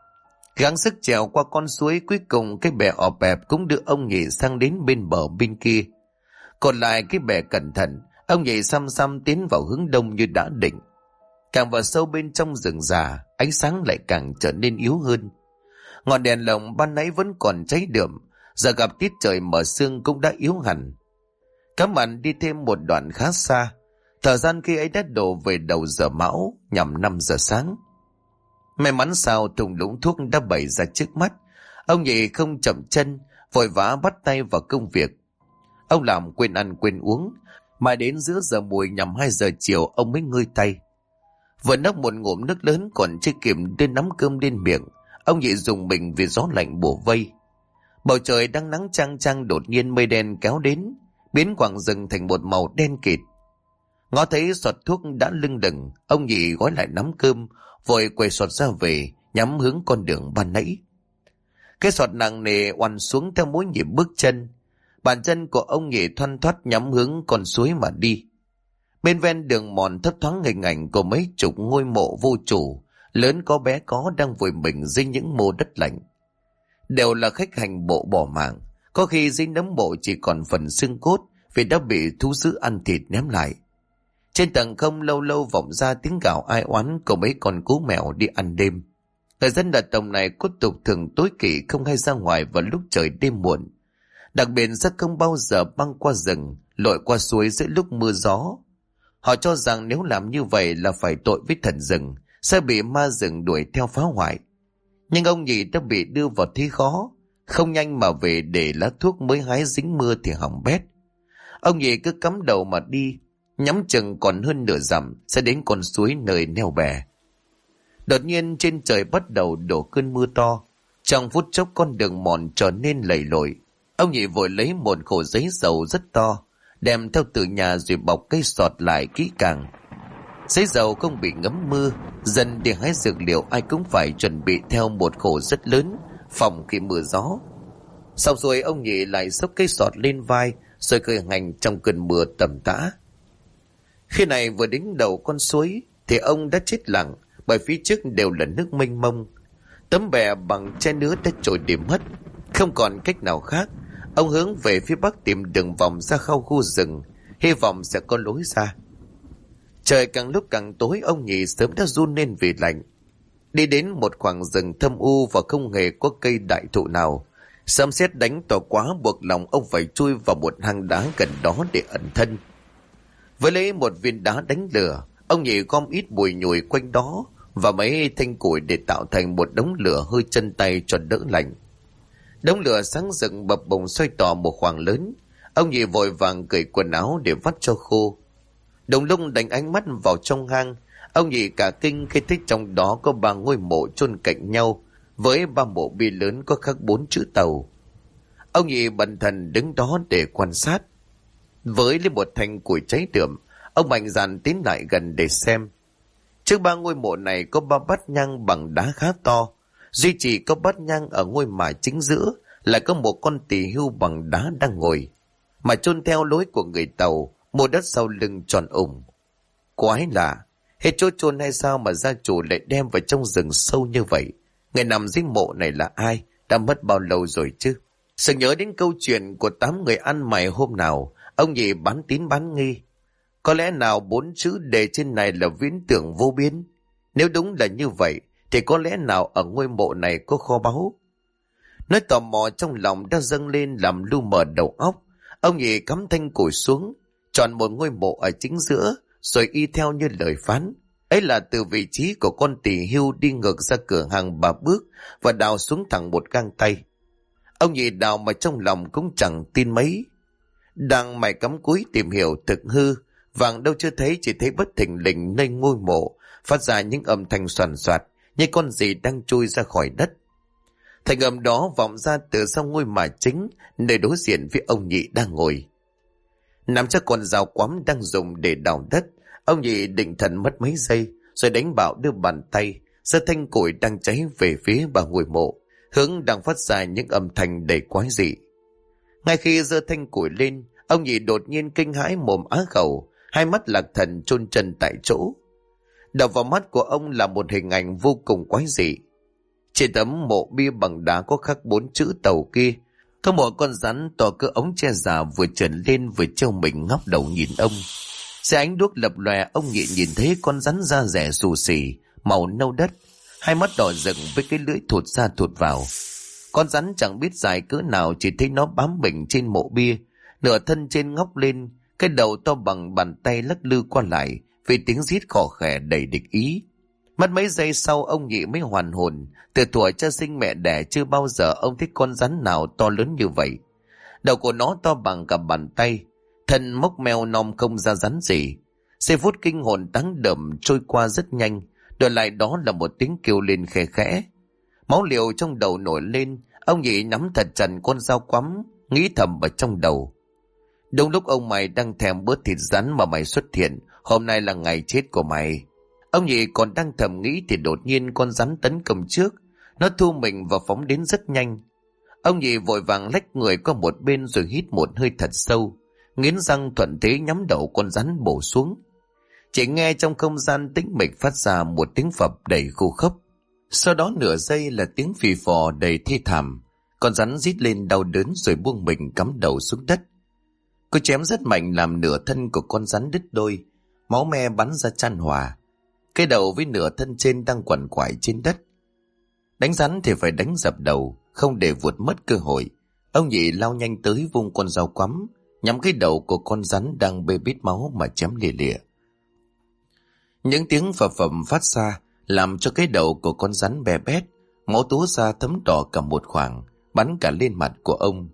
Gắng sức trèo qua con suối, cuối cùng cái bè ọp ẹp cũng đưa ông Nhị sang đến bên bờ bên kia. Còn lại cái bè cẩn thận, ông Nhị xăm xăm tiến vào hướng đông như đã định. Càng vào sâu bên trong rừng già, ánh sáng lại càng trở nên yếu hơn. Ngọn đèn lồng ban nãy vẫn còn cháy đượm, giờ gặp tiết trời mờ sương cũng đã yếu hẳn. Cám bạn đi thêm một đoạn khá xa, thời gian khi ấy đã đổ về đầu giờ mão, nhằm 5 giờ sáng. May mắn sao thùng lũng thuốc đã bày ra trước mắt, ông Nhị không chậm chân, vội vã bắt tay vào công việc. Ông làm quên ăn quên uống, mãi đến giữa giờ mùi nhằm 2 giờ chiều ông mới ngơi tay. Vừa nốc một ngụm nước lớn còn chưa kịp đưa nắm cơm lên miệng, ông Nhị dùng mình vì gió lạnh bủa vây. Bầu trời đang nắng chang chang, đột nhiên mây đen kéo đến, biến quảng rừng thành một màu đen kịt. Ngó thấy sọt thuốc đã lưng đừng, ông Nhị gói lại nắm cơm, vội quay sọt ra về, nhắm hướng con đường ban nãy. Cái sọt nặng nề oằn xuống theo mỗi nhịp bước chân. Bàn chân của ông Nhị thoăn thoắt nhắm hướng con suối mà đi. Bên ven đường mòn thấp thoáng hình ảnh của mấy chục ngôi mộ vô chủ, lớn có bé có, đang vùi mình dưới những mô đất lạnh. Đều là khách hành bộ bỏ mạng, có khi dưới nấm mộ chỉ còn phần xương cốt vì đã bị thú dữ ăn thịt ném lại. Trên tầng không lâu lâu vọng ra tiếng gào ai oán của mấy con cú mèo đi ăn đêm. Người dân ở tầng này có tục thường tối kỵ không hay ra ngoài vào lúc trời đêm muộn. Đặc biệt sẽ không bao giờ băng qua rừng, lội qua suối giữa lúc mưa gió. Họ cho rằng nếu làm như vậy là phải tội với thần rừng, sẽ bị ma rừng đuổi theo phá hoại. Nhưng ông nhị đã bị đưa vào thế khó, không nhanh mà về để lá thuốc mới hái dính mưa thì hỏng bét. Ông nhị cứ cắm đầu mà đi, nhắm chừng còn hơn nửa dặm sẽ đến con suối nơi neo bè. Đột nhiên trên trời bắt đầu đổ cơn mưa to, trong phút chốc con đường mòn trở nên lầy lội. Ông nhị vội lấy một khổ giấy dầu rất to, đem theo từ nhà rồi bọc cây sọt lại kỹ càng. Giấy dầu không bị ngấm mưa, dần để hái dược liệu ai cũng phải chuẩn bị theo một khổ rất lớn, phòng khi mưa gió. Xong rồi ông nhị lại xốc cây sọt lên vai, rồi khởi hành trong cơn mưa tầm tã. Khi này vừa đến đầu con suối thì ông đã chết lặng, bởi phía trước đều là nước mênh mông. Tấm bè bằng tre nứa đã trôi điểm mất, không còn cách nào khác. Ông hướng về phía bắc tìm đường vòng ra khâu khu rừng, hy vọng sẽ có lối ra. Trời càng lúc càng tối, ông nhị sớm đã run lên vì lạnh. Đi đến một khoảng rừng thâm u và không hề có cây đại thụ nào. Sấm sét đánh to quá buộc lòng ông phải chui vào một hang đá gần đó để ẩn thân. Với lấy một viên đá đánh lửa, ông nhị gom ít bùi nhùi quanh đó và mấy thanh củi để tạo thành một đống lửa hơi chân tay cho đỡ lạnh. Đống lửa sáng rực bập bùng xoay tỏ một khoảng lớn. Ông nhị vội vàng cởi quần áo để vắt cho khô. Đồng lúc đánh ánh mắt vào trong hang, ông nhị cả kinh khi thấy trong đó có 3 ngôi mộ chôn cạnh nhau, với 3 mộ bia lớn có khắc 4 chữ Tàu. Ông nhị bần thần đứng đó để quan sát. Với lấy một thanh củi cháy đượm, ông mạnh dạn tiến lại gần để xem. Trước 3 ngôi mộ này có 3 bát nhang bằng đá khá to. Duy chỉ có bát nhang ở ngôi mả chính giữa là có một con tỳ hưu bằng đá đang ngồi, mà chôn theo lối của người Tàu, mộ đất sau lưng tròn ủng. Quái lạ, hết chỗ chôn hay sao mà gia chủ lại đem vào trong rừng sâu như vậy? Người nằm dưới mộ này là ai? Đã mất bao lâu rồi chứ? Sự nhớ đến câu chuyện của 8 người ăn mày hôm nào, ông nhị bán tín bán nghi. Có lẽ nào 4 chữ đề trên này là viễn tưởng vô biên? Nếu đúng là như vậy, thì có lẽ nào ở ngôi mộ này có kho báu? Nỗi tò mò trong lòng đã dâng lên làm lu mờ đầu óc. Ông nhị cắm thanh củi xuống, chọn một ngôi mộ ở chính giữa, rồi y theo như lời phán. Ấy là từ vị trí của con tỳ hưu đi ngược ra cửa hàng 3 bước và đào xuống thẳng một gang tay. Ông nhị đào mà trong lòng cũng chẳng tin mấy. Đang mày cắm cúi tìm hiểu thực hư, vàng đâu chưa thấy, chỉ thấy bất thình lình nơi ngôi mộ phát ra những âm thanh soàn soạt như con gì đang trôi ra khỏi đất. Thành âm đó vọng ra từ sau ngôi mả chính, nơi đối diện với ông nhị đang ngồi. Nắm chắc con dao quắm đang dùng để đào đất, ông nhị định thần mất mấy giây, rồi đánh bạo đưa bàn tay giơ thanh củi đang cháy về phía 3 ngôi mộ, hướng đang phát ra những âm thanh đầy quái dị. Ngay khi giơ thanh củi lên, ông nhị đột nhiên kinh hãi mồm á khẩu, hai mắt lạc thần chôn chân tại chỗ. Đập vào mắt của ông là một hình ảnh vô cùng quái dị. Trên tấm mộ bia bằng đá có khắc 4 chữ Tàu kia, có một con rắn to cỡ ống tre già vừa trườn lên vừa treo mình ngóc đầu nhìn ông. Xe ánh đuốc lập lòe, ông nhị nhìn thấy con rắn da rẻ xù xì, màu nâu đất, hai mắt đỏ rực với cái lưỡi thụt ra thụt vào. Con rắn chẳng biết dài cỡ nào, chỉ thấy nó bám mình trên mộ bia, nửa thân trên ngóc lên, cái đầu to bằng bàn tay lắc lư qua lại vì tiếng rít khò khè đầy địch ý. Mất mấy giây sau ông nhị mới hoàn hồn. Từ thuở cha sinh mẹ đẻ chưa bao giờ ông thấy con rắn nào to lớn như vậy. Đầu của nó to bằng cả bàn tay, thân mốc meo non không ra rắn gì. Giây phút kinh hồn đáng đờm trôi qua rất nhanh, đổi lại đó là một tiếng kêu lên khe khẽ. Máu liều trong đầu nổi lên, ông nhị nắm thật chặt con dao quắm, nghĩ thầm ở trong đầu. Đúng lúc ông mày đang thèm bớt thịt rắn mà mày xuất hiện, hôm nay là ngày chết của mày. Ông nhị còn đang thầm nghĩ thì đột nhiên con rắn tấn công trước. Nó thu mình và phóng đến rất nhanh. Ông nhị vội vàng lách người qua một bên rồi hít một hơi thật sâu, nghiến răng thuận thế nhắm đầu con rắn bổ xuống. Chỉ nghe trong không gian tĩnh mịch phát ra một tiếng phập đầy khô khốc. Sau đó nửa giây là tiếng phì phò đầy thê thảm. Con rắn rít lên đau đớn rồi buông mình cắm đầu xuống đất. Cô chém rất mạnh làm nửa thân của con rắn đứt đôi. máu me bắn ra chan hòa. Cái đầu với nửa thân trên đang quằn quại trên đất. Đánh rắn thì phải đánh dập đầu, không để vụt mất cơ hội. Ông nhị lao nhanh tới vung con dao quắm, nhắm cái đầu của con rắn đang bê bít máu mà chém lìa lịa. Những tiếng phập phập phát ra làm cho cái đầu của con rắn bè bét, máu túa ra thấm đỏ cả một khoảng, bắn cả lên mặt của ông.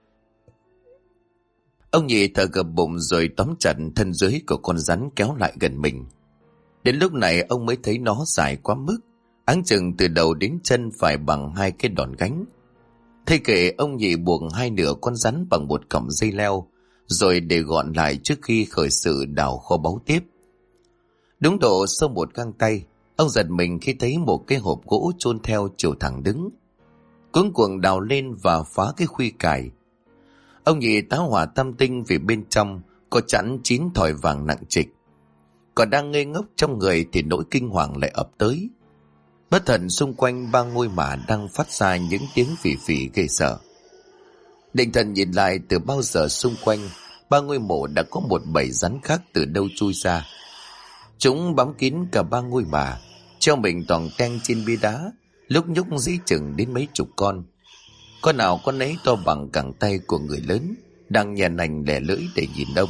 Ông nhị thở gập bụng rồi tóm chặt thân dưới của con rắn kéo lại gần mình. Đến lúc này ông mới thấy nó dài quá mức, áng chừng từ đầu đến chân phải bằng 2 cái đòn gánh. Thay kệ, ông nhị buộc 2 nửa con rắn bằng một cọng dây leo, rồi để gọn lại trước khi khởi sự đào kho báu tiếp. Đúng độ sâu 1 găng tay, ông giật mình khi thấy một cái hộp gỗ chôn theo chiều thẳng đứng. Cuống cuồng đào lên và phá cái khuy cài. Ông nhị tá hỏa tâm tinh vì bên trong có chẵn 9 thỏi vàng nặng trịch. Còn đang ngây ngốc trong người thì nỗi kinh hoàng lại ập tới. Bất thần xung quanh 3 ngôi mả đang phát ra những tiếng phì phì ghê sợ. Định thần nhìn lại, từ bao giờ xung quanh 3 ngôi mộ đã có một bầy rắn khác từ đâu chui ra. Chúng bám kín cả 3 ngôi mả, treo mình toàn teng trên bia đá, lúc nhúc dĩ chừng đến mấy chục con. Con nào con ấy to bằng cẳng tay của người lớn, đang nhè nành lẻ lưỡi để nhìn ông.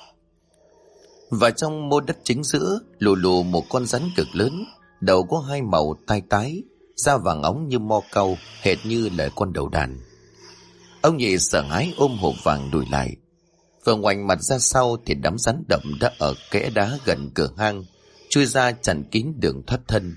Và trong mô đất chính giữa lù lù một con rắn cực lớn, đầu có 2 màu tai tái, da vàng óng như mo cau, hệt như là con đầu đàn. Ông nhị sợ hãi ôm hộp vàng lùi lại. Vừa ngoảnh mặt ra sau thì đám rắn đậm đã ở kẽ đá gần cửa hang chui ra chặn kín đường thoát thân.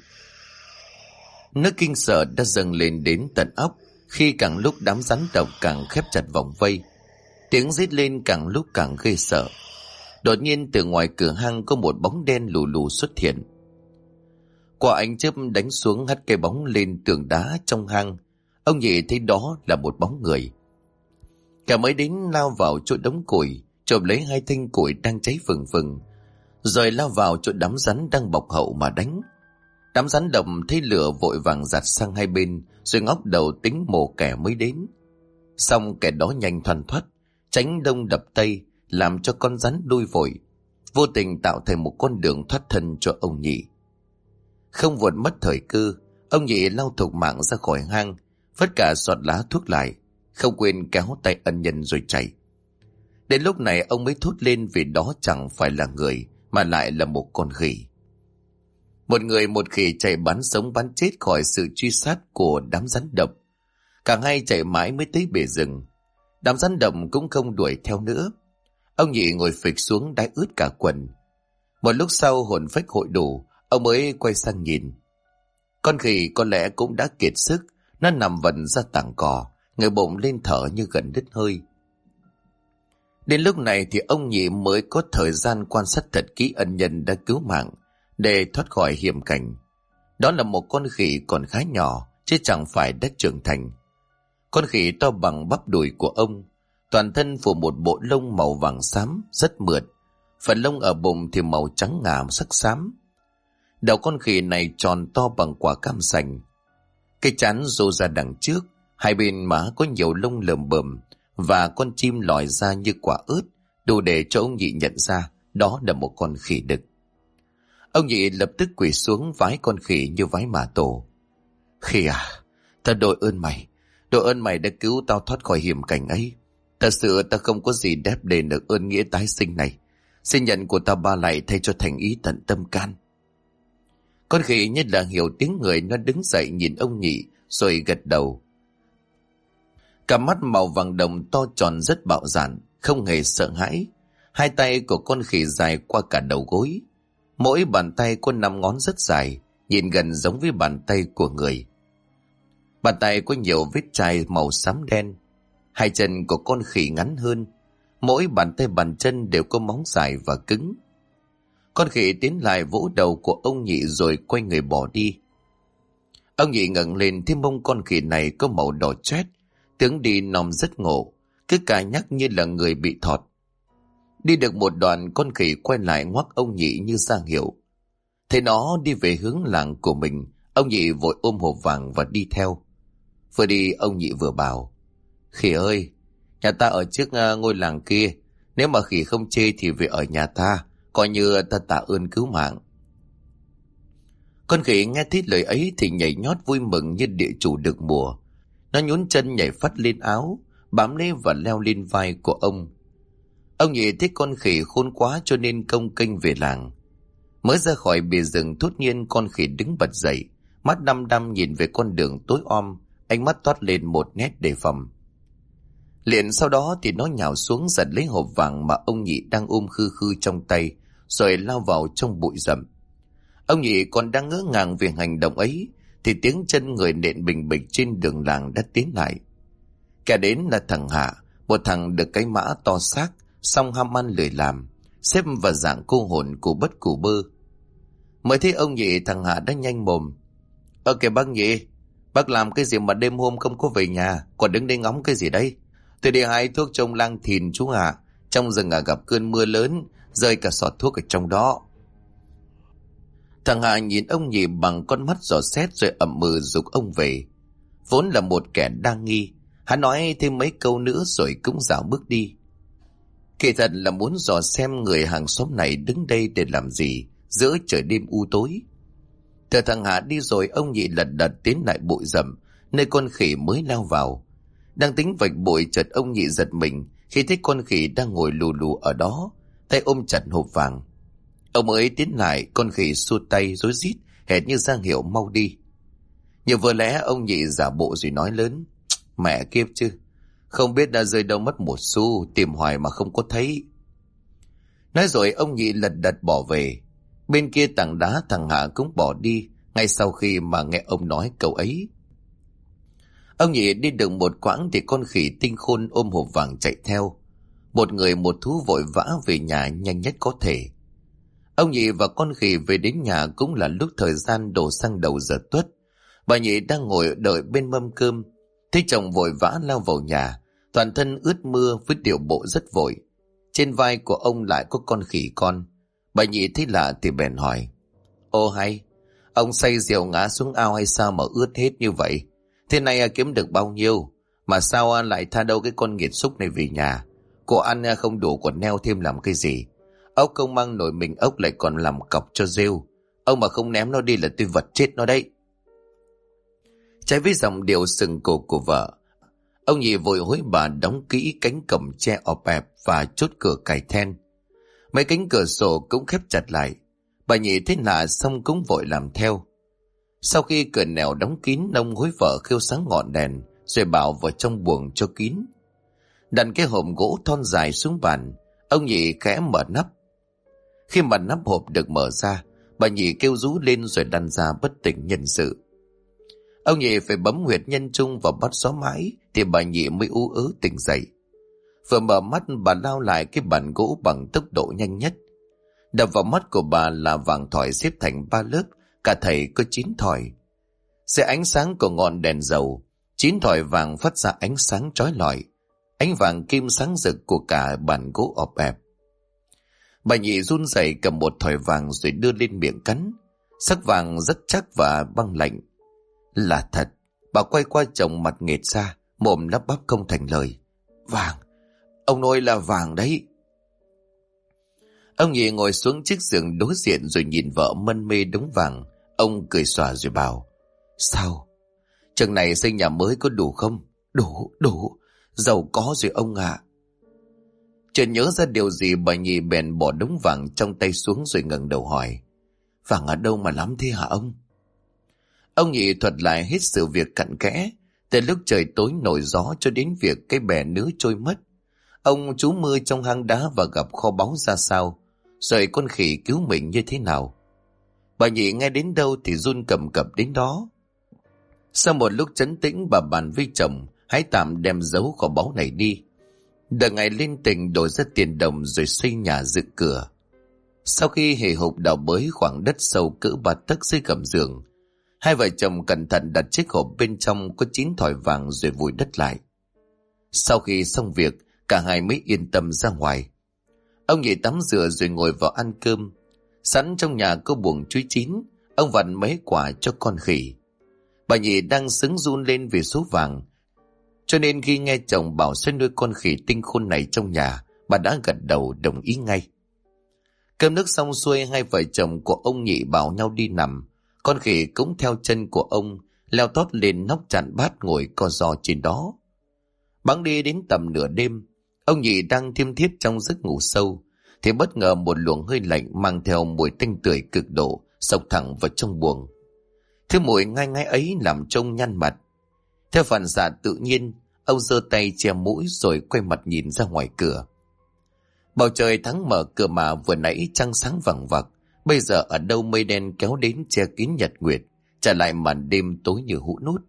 Nỗi kinh sợ đã dâng lên đến tận óc khi càng lúc đám rắn độc càng khép chặt vòng vây. Tiếng rít lên càng lúc càng ghê sợ. Đột nhiên từ ngoài cửa hang có một bóng đen lù lù xuất hiện. Quả ánh chớp đánh xuống hắt cái bóng lên tường đá trong hang. Ông nhị thấy đó là một bóng người. Cả mới đến lao vào chỗ đống củi, chộp lấy 2 thanh củi đang cháy phừng phừng, rồi lao vào chỗ đám rắn đang bọc hậu mà đánh. Đám rắn độc thấy lửa vội vàng giặt sang hai bên, rồi ngóc đầu tính mổ kẻ mới đến. Xong kẻ đó nhanh thoăn thoắt, tránh đông đập tây, làm cho con rắn đuôi vội, vô tình tạo thành một con đường thoát thân cho ông nhị. Không vụt mất thời cơ, ông nhị lao thục mạng ra khỏi hang, vất cả giọt lá thuốc lại, không quên kéo tay ân nhân rồi chạy. Đến lúc này ông mới thốt lên vì đó chẳng phải là người, mà lại là một con khỉ. Một người một khỉ chạy bắn sống bắn chết khỏi sự truy sát của đám rắn độc. Cả hai chạy mãi mới tới bể rừng. Đám rắn độc cũng không đuổi theo nữa. Ông nhị ngồi phịch xuống đái ướt cả quần. Một lúc sau hồn phách hội đủ, ông mới quay sang nhìn. Con khỉ có lẽ cũng đã kiệt sức, nó nằm vần ra tảng cỏ, người bụng lên thở như gần đứt hơi. Đến lúc này thì ông nhị mới có thời gian quan sát thật kỹ ân nhân đã cứu mạng để thoát khỏi hiểm cảnh. Đó là một con khỉ còn khá nhỏ, chứ chẳng phải đã trưởng thành. Con khỉ to bằng bắp đùi của ông, toàn thân phủ một bộ lông màu vàng xám rất mượt, phần lông ở bụng thì màu trắng ngà sắc xám. Đầu con khỉ này tròn to bằng quả cam sành. Cái trán rô ra đằng trước, hai bên má có nhiều lông lởm bởm và con chim lòi ra như quả ớt, đủ để cho ông nhị nhận ra đó là một con khỉ đực. Ông nhị lập tức quỳ xuống vái con khỉ như vái mả tổ. Khỉ à, ta đội ơn mày đã cứu tao thoát khỏi hiểm cảnh ấy. Thật sự ta không có gì đáp đền được ơn nghĩa tái sinh này. Xin nhận của ta ba lạy thay cho thành ý tận tâm can. Con khỉ nhất là hiểu tiếng người, nó đứng dậy nhìn ông nhị rồi gật đầu. Cả mắt màu vàng đồng to tròn rất bạo dạn, không hề sợ hãi. Hai tay của con khỉ dài qua cả đầu gối. Mỗi bàn tay có 5 ngón rất dài, nhìn gần giống với bàn tay của người. Bàn tay có nhiều vết chai màu xám đen. Hai chân của con khỉ ngắn hơn. Mỗi bàn tay bàn chân đều có móng dài và cứng. Con khỉ tiến lại vỗ đầu của ông nhị rồi quay người bỏ đi. Ông nhị ngẩng lên thấy mông con khỉ này có màu đỏ chét, tướng đi nòm rất ngộ, cứ cà nhắc như là người bị thọt. Đi được một đoạn, con khỉ quay lại ngoắc ông nhị như ra hiệu. Thấy nó đi về hướng làng của mình, ông nhị vội ôm hộp vàng và đi theo. Vừa đi ông nhị vừa bảo: Khỉ ơi, nhà ta ở trước ngôi làng kia, nếu mà khỉ không chê thì về ở nhà ta, coi như ta tạ ơn cứu mạng. Con khỉ nghe thấy lời ấy thì nhảy nhót vui mừng như địa chủ được mùa. Nó nhún chân nhảy phắt lên áo, bám lấy và leo lên vai của ông. Ông Nhị thấy con khỉ khôn quá cho nên công kênh về làng. Mới ra khỏi bìa rừng, thốt nhiên con khỉ đứng bật dậy, mắt đăm đăm nhìn về con đường tối om, ánh mắt toát lên một nét đề phòng. Liền sau đó thì nó nhào xuống giật lấy hộp vàng mà ông Nhị đang ôm khư khư trong tay, rồi lao vào trong bụi rậm. Ông Nhị còn đang ngỡ ngàng về hành động ấy thì tiếng chân người nện bình bịch trên đường làng đã tiến lại. Kẻ đến là thằng Hạ, một thằng được cái mã to xác, song ham ăn lười làm, xếp vào dạng cô hồn củ bất củ bơ. Mới thấy ông Nhị, thằng Hạ đã nhanh mồm: kìa bác Nhị, bác làm cái gì mà đêm hôm không có về nhà, còn đứng đây ngóng cái gì đây? Tôi đi hái thuốc trông lang thìn chú Hạ, trong rừng gặp cơn mưa lớn, rơi cả sọt thuốc ở trong đó. Thằng Hạ nhìn ông Nhị bằng con mắt dò xét rồi ậm ừ giục ông về. Vốn là một kẻ đa nghi, hắn nói thêm mấy câu nữa rồi cũng dạo bước đi. Kỳ thật là muốn dò xem người hàng xóm này đứng đây để làm gì giữa trời đêm u tối. Chờ thằng Hạ đi rồi, ông Nhị lật đật tiến lại bụi rậm nơi con khỉ mới lao vào. Đang tính vạch bụi, chợt ông Nhị giật mình khi thấy con khỉ đang ngồi lù lù ở đó, tay ôm chặt hộp vàng. Ông ấy tiến lại, con khỉ xua tay rối rít hệt như ra hiệu mau đi. Nhưng vừa lẽ ông Nhị giả bộ rồi nói lớn: Mẹ kiếp chứ, không biết đã rơi đâu mất một xu, tìm hoài mà không có thấy. Nói rồi ông Nhị lật đật bỏ về. Bên kia tảng đá, thằng Hạ cũng bỏ đi ngay sau khi mà nghe ông nói câu ấy. Ông Nhị đi được một quãng thì con khỉ tinh khôn ôm hộp vàng chạy theo. Một người một thú vội vã về nhà nhanh nhất có thể. Ông Nhị và con khỉ về đến nhà cũng là lúc thời gian đổ sang đầu giờ tuất. Bà Nhị đang ngồi đợi bên mâm cơm, thấy chồng vội vã lao vào nhà, toàn thân ướt mưa với điệu bộ rất vội. Trên vai của ông lại có con khỉ con. Bà Nhị thấy lạ thì bèn hỏi: Ô hay, ông say rượu ngã xuống ao hay sao mà ướt hết như vậy? Thế này kiếm được bao nhiêu mà sao lại tha đâu cái con nghiệt xúc này về nhà? Cô ăn không đủ còn neo thêm làm cái gì? Ốc công mang nổi mình ốc lại còn làm cọc cho rêu. Ông mà không ném nó đi là tôi vật chết nó đấy. Trái với giọng điệu sừng cổ của vợ, ông Nhị vội hối bà đóng kỹ cánh cổng tre ọp ẹp và chốt cửa cài then. Mấy cánh cửa sổ cũng khép chặt lại. Bà Nhị thấy lạ xong cũng vội làm theo. Sau khi cửa nẻo đóng kín, ông hối vợ khêu sáng ngọn đèn rồi bảo vào trong buồng cho kín. Đặt cái hộp gỗ thon dài xuống bàn, ông Nhị khẽ mở nắp. Khi mà nắp hộp được mở ra, bà Nhị kêu rú lên rồi lăn ra bất tỉnh nhân sự. Ông Nhị phải bấm huyệt nhân trung và bắt gió mãi thì bà Nhị mới ú ớ tỉnh dậy. Vừa mở mắt, bà lao lại cái bàn gỗ bằng tốc độ nhanh nhất. Đập vào mắt của bà là vàng thỏi xếp thành 3 lớp, cả thảy có 9 thỏi. Dưới ánh sáng của ngọn đèn dầu, 9 thỏi vàng phát ra ánh sáng chói lọi, ánh vàng kim sáng rực của cả bàn gỗ ọp ẹp. Bà Nhị run rẩy cầm một thỏi vàng rồi đưa lên miệng cắn. Sắc vàng rất chắc và băng lạnh. Là thật. Bà quay qua chồng mặt nghệt ra, mồm lắp bắp không thành lời. Vàng, ông nói là vàng đấy. Ông Nhị ngồi xuống chiếc giường đối diện rồi nhìn vợ mân mê đống vàng. Ông cười xòa rồi bảo: Sao? Chừng này xây nhà mới có đủ không? Đủ, giàu có rồi ông ạ. Chợt nhớ ra điều gì, bà Nhị bèn bỏ đống vàng trong tay xuống rồi ngẩng đầu hỏi: Vàng ở đâu mà lắm thế hả ông? Ông Nhị thuật lại hết sự việc cặn kẽ, từ lúc trời tối nổi gió cho đến việc cái bè nứa trôi mất, ông trú mưa trong hang đá và gặp kho báu ra sao, rồi con khỉ cứu mình như thế nào. Bà Nhị nghe đến đâu thì run cầm cập đến đó. Sau một lúc trấn tĩnh, bà bàn với chồng hãy tạm đem giấu kho báu này đi, đợi ngày lên tỉnh đổi ra tiền đồng rồi xây nhà dựng cửa. Sau khi hì hục đào bới khoảng đất sâu cỡ 3 tấc dưới gầm giường, hai vợ chồng cẩn thận đặt chiếc hộp bên trong có 9 thỏi vàng rồi vùi đất lại. Sau khi xong việc, cả hai mới yên tâm ra ngoài. Ông Nhị tắm rửa rồi ngồi vào ăn cơm. Sẵn trong nhà có buồng chuối chín, ông vặt mấy quả cho con khỉ. Bà Nhị đang sững run lên vì số vàng, cho nên khi nghe chồng bảo sẽ nuôi con khỉ tinh khôn này trong nhà, bà đã gật đầu đồng ý ngay. Cơm nước xong xuôi, hai vợ chồng của ông Nhị bảo nhau đi nằm. Con khỉ cũng theo chân của ông leo tót lên nóc chạn bát ngồi co ro trên đó. Bẵng đi đến tầm nửa đêm, ông Nhị đang thiêm thiếp trong giấc ngủ sâu thì bất ngờ một luồng hơi lạnh mang theo mùi tanh tưởi cực độ xộc thẳng vào trong buồng. Thứ mùi ngai ngái ấy làm trông nhăn mặt. Theo phản xạ tự nhiên, ông giơ tay che mũi rồi quay mặt nhìn ra ngoài cửa. Bầu trời tháng mở cửa mà vừa nãy trăng sáng vằng vặc, bây giờ ở đâu mây đen kéo đến che kín nhật nguyệt, trả lại màn đêm tối như hũ nút.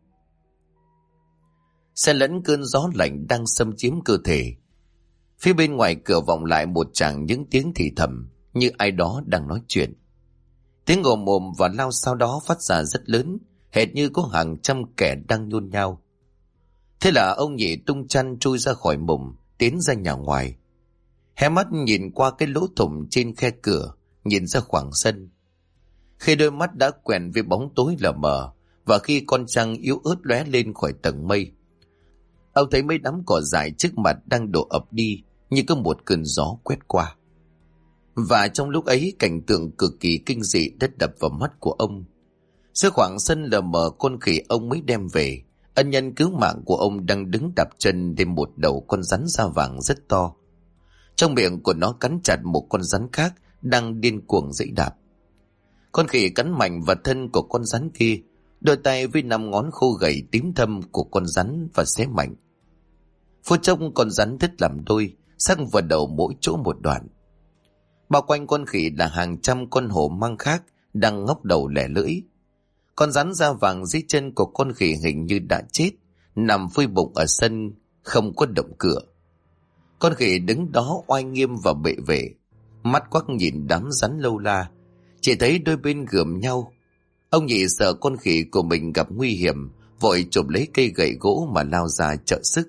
Xen lẫn cơn gió lạnh đang xâm chiếm cơ thể. Phía bên ngoài cửa vọng lại một tràng những tiếng thì thầm như ai đó đang nói chuyện. Tiếng ồm ồm và lao sao đó phát ra rất lớn, hệt như có hàng trăm kẻ đang nhôn nhao. Thế là ông Nhị tung chăn chui ra khỏi mùng, tiến ra nhà ngoài. Hé mắt nhìn qua cái lỗ thủng trên khe cửa, nhìn ra khoảng sân. Khi đôi mắt đã quen với bóng tối lờ mờ, và khi con trăng yếu ớt lóe lên khỏi tầng mây, ông thấy mấy đám cỏ dại trước mặt đang đổ ập đi như có một cơn gió quét qua. Và trong lúc ấy, cảnh tượng cực kỳ kinh dị đất đập vào mắt của ông. Giữa khoảng sân lờ mờ con khỉ ông mới đem về, ân nhân cứu mạng của ông đang đứng đạp chân lên một đầu con rắn da vàng rất to. Trong miệng của nó cắn chặt một con rắn khác đang điên cuồng giãy đạp. Con khỉ cắn mạnh vào thân của con rắn kia, đôi tay với 5 ngón khô gầy tím thâm của con rắn và xé mạnh. Phút chốc con rắn đứt làm đôi, sắc vào đầu mỗi chỗ một đoạn. Bao quanh con khỉ là hàng trăm con hổ mang khác đang ngóc đầu lẻ lưỡi. Con rắn da vàng dưới chân của con khỉ hình như đã chết, nằm phơi bụng ở sân, không có động cửa. Con khỉ đứng đó oai nghiêm và bệ vệ, mắt quắc nhìn đám rắn lâu la, chỉ thấy đôi bên gườm nhau. Ông Nhị sợ con khỉ của mình gặp nguy hiểm, vội chụp lấy cây gậy gỗ mà lao ra trợ sức.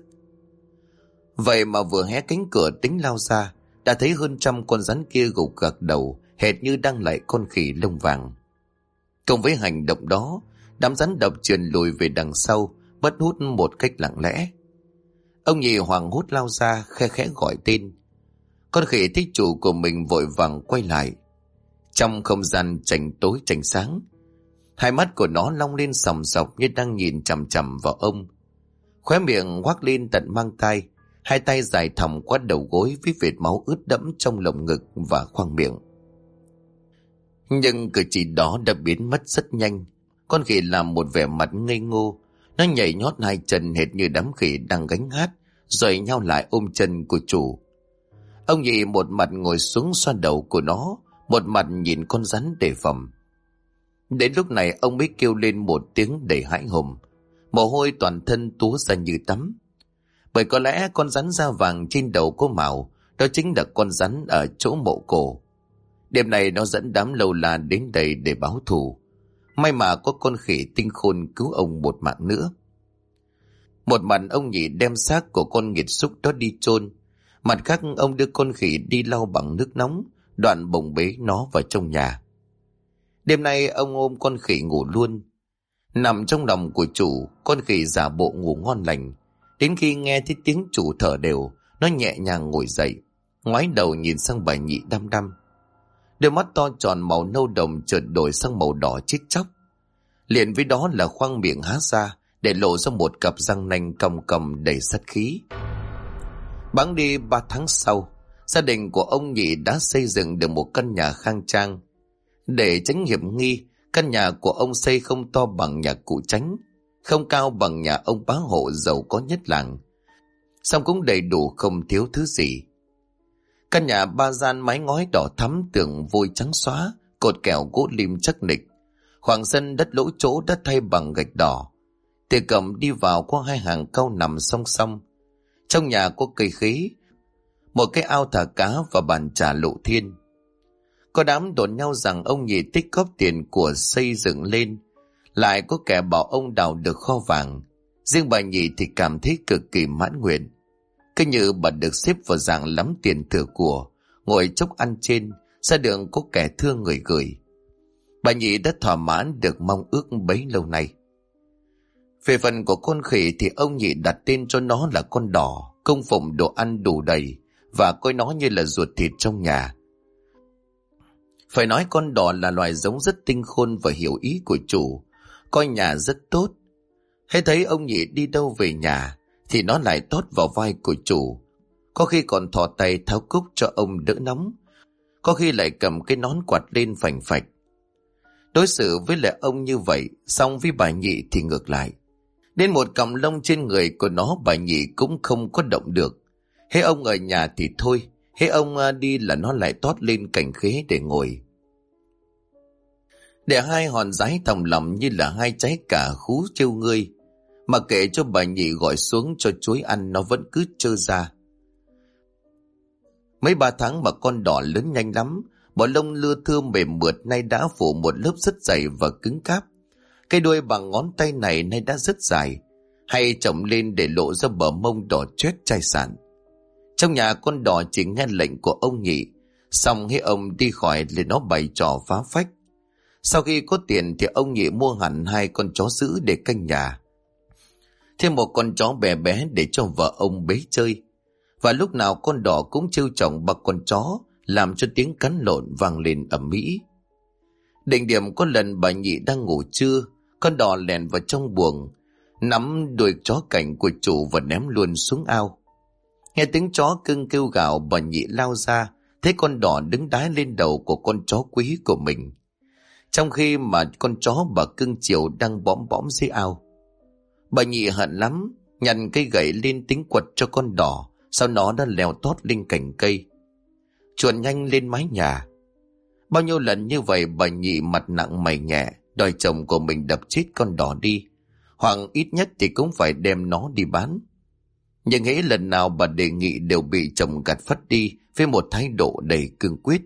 Vậy mà vừa hé cánh cửa tính lao ra, đã thấy hơn trăm con rắn kia gục gật đầu, hệt như đang lại con khỉ lông vàng. Cùng với hành động đó, đám rắn độc trườn lùi về đằng sau, mất hút một cách lặng lẽ. Ông Nhị hoảng hốt lao ra, khe khẽ gọi tên. Con khỉ thích chủ của mình vội vàng quay lại. Trong không gian chành tối chành sáng, hai mắt của nó long lên sòng sọc như đang nhìn chằm chằm vào ông. Khóe miệng hoác lên tận mang tai, hai tay dài thòng qua đầu gối với vệt máu ướt đẫm trong lồng ngực và khoang miệng. Nhưng cử chỉ đó đã biến mất rất nhanh. Con khỉ làm một vẻ mặt ngây ngô, nó nhảy nhót hai chân hệt như đám khỉ đang gánh hát, rồi nhau lại ôm chân của chủ. Ông Nhị một mặt ngồi xuống xoa đầu của nó, một mặt nhìn con rắn đề phòng. Đến lúc này ông mới kêu lên một tiếng đầy hãi hùng, mồ hôi toàn thân túa ra như tắm. Bởi có lẽ con rắn da vàng trên đầu có mào, đó chính là con rắn ở chỗ mộ cổ. Đêm này nó dẫn đám lâu la đến đây để báo thù. May mà có con khỉ tinh khôn cứu ông một mạng nữa. Một mặt ông Nhị đem xác của con nghiệt xúc đó đi chôn, mặt khác ông đưa con khỉ đi lau bằng nước nóng, đoạn bồng bế nó vào trong nhà. Đêm nay ông ôm con khỉ ngủ luôn. Nằm trong lòng của chủ, con khỉ giả bộ ngủ ngon lành. Đến khi nghe thấy tiếng chủ thở đều, nó nhẹ nhàng ngồi dậy, ngoái đầu nhìn sang bà Nhị đăm đăm. Đôi mắt to tròn màu nâu đồng chợt đổi sang màu đỏ chít chóc. Liền với đó là khoang miệng há ra để lộ ra một cặp răng nanh còng còng đầy sát khí. Bẵng đi 3 tháng sau, gia đình của ông Nhị đã xây dựng được một căn nhà khang trang. Để tránh hiểm nghi, căn nhà của ông xây không to bằng nhà cụ Chánh, không cao bằng nhà ông bá hộ giàu có nhất làng, song cũng đầy đủ không thiếu thứ gì. Căn nhà 3 gian mái ngói đỏ thắm, tường vôi trắng xóa, cột kẽo gỗ lim chắc nịch. Khoảng sân đất lỗ chỗ đã thay bằng gạch đỏ. Từ cổng đi vào có 2 hàng cau nằm song song. Trong nhà có cây khế, một cái ao thả cá và bàn trà lộ thiên. Có đám đồn nhau rằng ông Nhị tích góp tiền của xây dựng lên, lại có kẻ bảo ông đào được kho vàng. Riêng bà Nhị thì cảm thấy cực kỳ mãn nguyện. Cứ như bà được xếp vào dạng lắm tiền thừa của, ngồi chốc ăn trên, ra đường có kẻ thương người gửi. Bà Nhị đã thỏa mãn được mong ước bấy lâu nay. Về phần của con khỉ thì ông Nhị đặt tên cho nó là con đỏ, cung phụng đồ ăn đủ đầy và coi nó như là ruột thịt trong nhà. Phải nói con đỏ là loài giống rất tinh khôn và hiểu ý của chủ, coi nhà rất tốt. Hễ thấy ông nhị đi đâu về nhà thì nó lại tót vào vai của chủ, có khi còn thò tay tháo cúc cho ông đỡ nóng, có khi lại cầm cái nón quạt lên phành phạch. Đối xử với lại ông như vậy, song với bà nhị thì ngược lại. Đến một cọng lông trên người của nó bà nhị cũng không có động được. Hễ ông ở nhà thì thôi, hễ ông đi là nó lại tót lên cành khế để ngồi. Để hai hòn giái thòng lòng như là hai trái cà khú trêu ngươi. Mà kệ cho bà nhị gọi xuống cho chuối ăn, nó vẫn cứ trơ ra. Mấy 3 tháng mà con đỏ lớn nhanh lắm, bộ lông lưa thưa mềm mượt nay đã phủ một lớp rất dày và cứng cáp. Cái đuôi bằng ngón tay này nay đã rất dài, hay chổng lên để lộ ra bờ mông đỏ chét chai sạn. Trong nhà con đỏ chỉ nghe lệnh của ông nhị, xong khi ông đi khỏi thì nó bày trò phá phách. Sau khi có tiền thì ông nhị mua hẳn 2 con chó giữ để canh nhà, thêm một con chó bé bé để cho vợ ông bế chơi. Và lúc nào con đỏ cũng trêu chồng 3 con chó, làm cho tiếng cắn lộn vang lên ầm ĩ. Đỉnh điểm có lần bà nhị đang ngủ trưa, con đỏ lèn vào trong buồng, nắm đuôi chó cảnh của chủ và ném luôn xuống ao. Nghe tiếng chó cưng kêu gào, bà nhị lao ra, thấy con đỏ đứng đái lên đầu của con chó quý của mình, trong khi mà con chó bà cưng chiều đang bõm bõm dưới ao. Bà nhị hận lắm, nhặt cây gậy lên tính quật cho con đỏ, sau nó đã leo tót lên cành cây, chuồn nhanh lên mái nhà. Bao nhiêu lần như vậy bà nhị mặt nặng mày nhẹ, đòi chồng của mình đập chết con đỏ đi, hoặc ít nhất thì cũng phải đem nó đi bán. Nhưng hễ lần nào bà đề nghị đều bị chồng gạt phắt đi với một thái độ đầy cương quyết.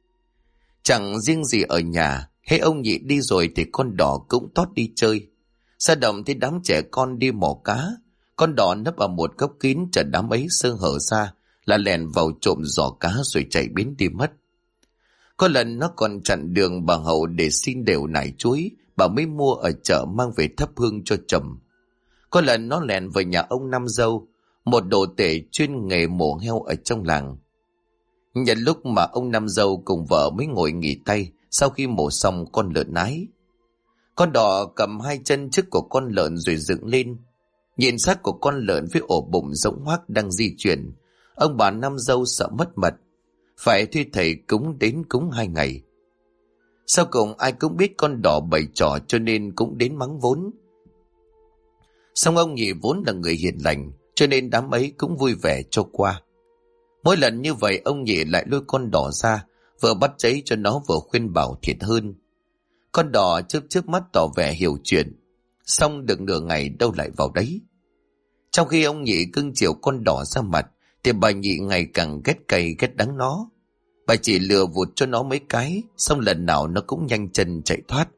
Chẳng riêng gì ở nhà, hễ ông nhị đi rồi thì con đỏ cũng tót đi chơi. Ra đồng thì đám trẻ con đi mò cá, con đỏ nấp ở một góc kín chờ đám ấy sơ hở ra là lèn vào trộm giỏ cá rồi chạy biến đi mất. Có lần nó còn chặn đường bà Hậu để xin đều nải chuối bà mới mua ở chợ mang về thắp hương cho chồng. Có lần nó lèn vào nhà ông Năm Dâu, một đồ tể chuyên nghề mổ heo ở trong làng. Nhận lúc mà ông Năm Dâu cùng vợ mới ngồi nghỉ tay sau khi mổ xong con lợn nái. Con đỏ cầm 2 chân trước của con lợn rồi dựng lên. Nhìn xác của con lợn với ổ bụng rỗng hoác đang di chuyển, ông bà Năm Dâu sợ mất mật, phải thuê thầy cúng đến cúng 2 ngày. Sau cùng ai cũng biết con đỏ bày trò cho nên cũng đến mắng vốn. Song ông nhị vốn là người hiền lành, cho nên đám ấy cũng vui vẻ cho qua. Mỗi lần như vậy ông nhị lại lôi con đỏ ra, vừa bắt giấy cho nó vừa khuyên bảo thiệt hơn. Con đỏ chớp chớp mắt tỏ vẻ hiểu chuyện, xong được nửa ngày đâu lại vào đấy. Trong khi ông nhị cưng chiều con đỏ ra mặt, thì bà nhị ngày càng ghét cay ghét đắng nó. Bà chỉ lừa vụt cho nó mấy cái, xong lần nào nó cũng nhanh chân chạy thoát.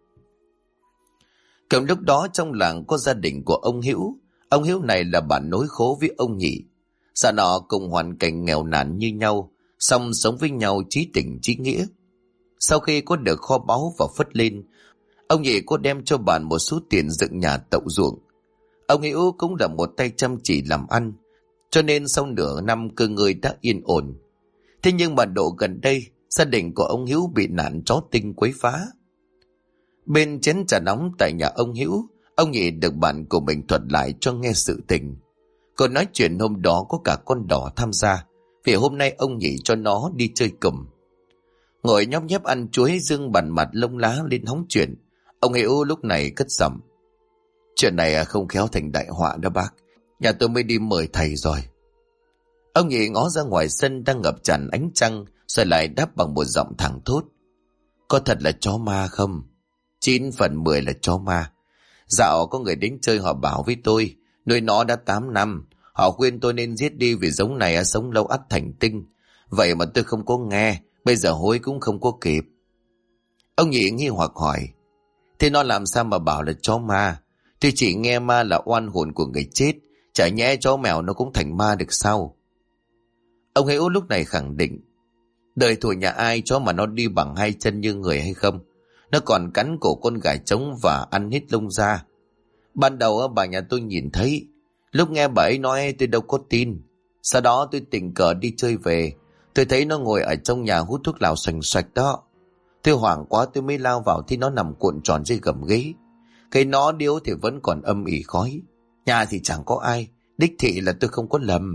Cùng lúc đó trong làng có gia đình của ông Hữu. Ông Hữu này là bạn nối khố với ông nhị. Xã nọ cùng hoàn cảnh nghèo nàn như nhau, song sống với nhau chí tình chí nghĩa. Sau khi có được kho báu và phất lên, ông nhị có đem cho bạn một số tiền dựng nhà tậu ruộng. Ông Hữu cũng là một tay chăm chỉ làm ăn, cho nên sau nửa năm cơ ngơi đã yên ổn. Thế nhưng mà độ gần đây, gia đình của ông Hữu bị nạn chó tinh quấy phá. Bên chén trà nóng tại nhà ông Hữu, ông nhị được bạn của mình thuật lại cho nghe sự tình. Cô nói chuyện hôm đó có cả con đỏ tham gia, vì hôm nay ông nhị cho nó đi chơi cùm. Ngồi nhóp nhép ăn chuối dương bàn mặt lông lá lên hóng chuyện, ông Hữu lúc này cất giọng: "Chuyện này không khéo thành đại họa đó bác, nhà tôi mới đi mời thầy rồi." Ông nhị ngó ra ngoài sân đang ngập tràn ánh trăng, rồi lại đáp bằng một giọng thẳng thốt: "Có thật là chó ma không?" 9 phần 10 là chó ma. Dạo có người đến chơi họ bảo với tôi, nuôi nó đã 8 năm, họ khuyên tôi nên giết đi vì giống này sống lâu ắt thành tinh. Vậy mà tôi không có nghe, bây giờ hối cũng không có kịp. Ông nhị nghi hoặc hỏi: "Thế nó làm sao mà bảo là chó ma? Tôi chỉ nghe ma là oan hồn của người chết, chả nhẽ chó mèo nó cũng thành ma được sao?" Ông Hữu lúc này khẳng định: "Đời thủa nhà ai chó mà nó đi bằng 2 chân như người hay không? Nó còn cắn cổ con gà trống và ăn hết lông da. Ban đầu bà nhà tôi nhìn thấy, lúc nghe bà ấy nói tôi đâu có tin. Sau đó tôi tình cờ đi chơi về, tôi thấy nó ngồi ở trong nhà hút thuốc lào xoành xoạch đó. Tôi hoảng quá tôi mới lao vào thì nó nằm cuộn tròn dưới gầm ghế. Cái nó điếu thì vẫn còn âm ỉ khói. Nhà thì chẳng có ai, đích thị là tôi không có lầm.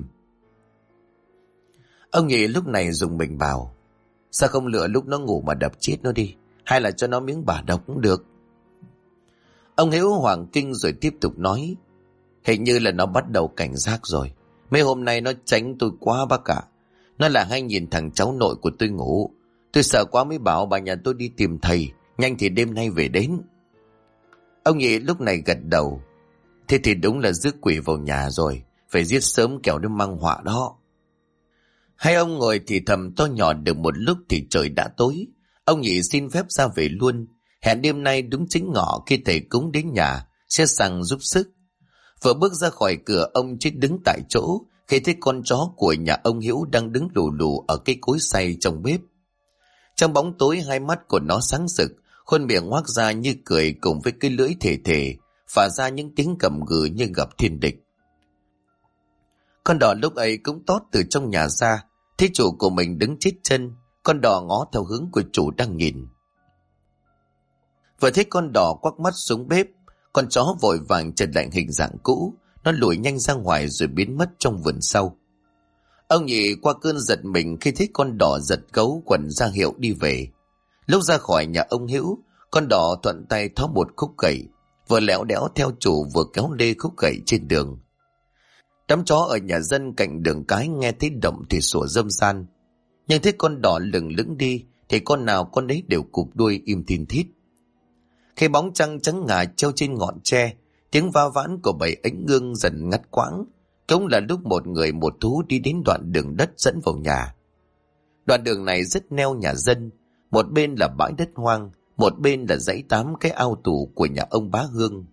Ông nhị lúc này dùng mình bảo, sao không lựa lúc nó ngủ mà đập chết nó đi, hay là cho nó miếng bả độc cũng được. Ông Hiếu hoảng kinh rồi tiếp tục nói, hình như là nó bắt đầu cảnh giác rồi. Mấy hôm nay nó tránh tôi quá bác cả. Nó là hay nhìn thằng cháu nội của tôi ngủ. Tôi sợ quá mới bảo bà nhà tôi đi tìm thầy, nhanh thì đêm nay về đến. Ông nhị lúc này gật đầu, thế thì đúng là rước quỷ vào nhà rồi, phải giết sớm kẻo nó mang họa đó. Hai ông ngồi thì thầm to nhỏ được một lúc thì trời đã tối. Ông nhị xin phép ra về luôn, hẹn đêm nay đúng chính ngọ khi thầy cúng đến nhà sẽ sang giúp sức. Vừa bước ra khỏi cửa, ông chỉ đứng tại chỗ khi thấy con chó của nhà ông Hiếu đang đứng lù lù ở cái cối xay trong bếp. Trong bóng tối, hai mắt của nó sáng rực, khuôn miệng ngoác ra như cười cùng với cái lưỡi thề thề, phả ra những tiếng gầm gừ như gặp thiên địch. Con đỏ lúc ấy cũng tót từ trong nhà ra, thấy chủ của mình đứng chết chân. Con đỏ ngó theo hướng của chủ đang nhìn. Vừa thấy con đỏ quắc mắt xuống bếp, con chó vội vàng trở lại hình dạng cũ, nó lùi nhanh ra ngoài rồi biến mất trong vườn sau. Ông nhị qua cơn giật mình khi thấy con đỏ giật gấu quần ra hiệu đi về. Lúc ra khỏi nhà ông Hữu, con đỏ thuận tay tháo một khúc gậy, vừa lẻo đẽo theo chủ vừa kéo lê khúc gậy trên đường. Đám chó ở nhà dân cạnh đường cái nghe thấy động thì sủa râm ran, nhưng thấy con đỏ lừng lững đi thì con nào con ấy đều cụp đuôi im thin thít. Khi bóng trăng trắng ngà treo trên ngọn tre, tiếng va vãn của bầy ánh ương dần ngắt quãng, cũng là lúc một người một thú đi đến đoạn đường đất dẫn vào nhà. Đoạn đường này rất neo nhà dân, một bên là bãi đất hoang, một bên là dãy 8 cái ao tù của nhà ông Bá Hương.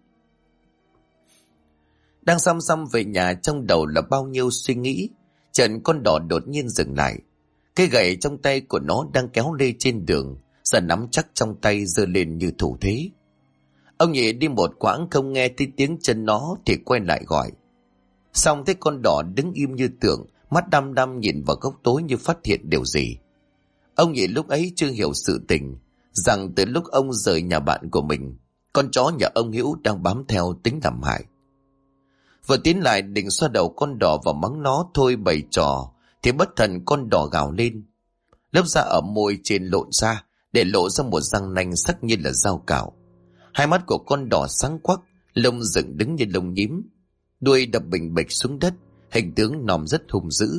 Đang xăm xăm về nhà, trong đầu là bao nhiêu suy nghĩ, chợt con đỏ đột nhiên dừng lại. Cái gậy trong tay của nó đang kéo lê trên đường, giờ nắm chắc trong tay giơ lên như thủ thế. Ông nhị đi một quãng không nghe thấy tiếng chân nó thì quay lại gọi. Xong thấy con đỏ đứng im như tượng, mắt đăm đăm nhìn vào góc tối như phát hiện điều gì. Ông nhị lúc ấy chưa hiểu sự tình, rằng từ lúc ông rời nhà bạn của mình, con chó nhà ông Hữu đang bám theo tính làm hại. Vừa tiến lại định xoa đầu con đỏ và mắng nó thôi bày trò, thì bất thần con đỏ gào lên. Lớp da ở môi trên lộn ra, để lộ ra một răng nanh sắc như là dao cạo. Hai mắt của con đỏ sáng quắc, lông dựng đứng như lông nhím, đuôi đập bình bịch xuống đất, hình tướng nòm rất hung dữ.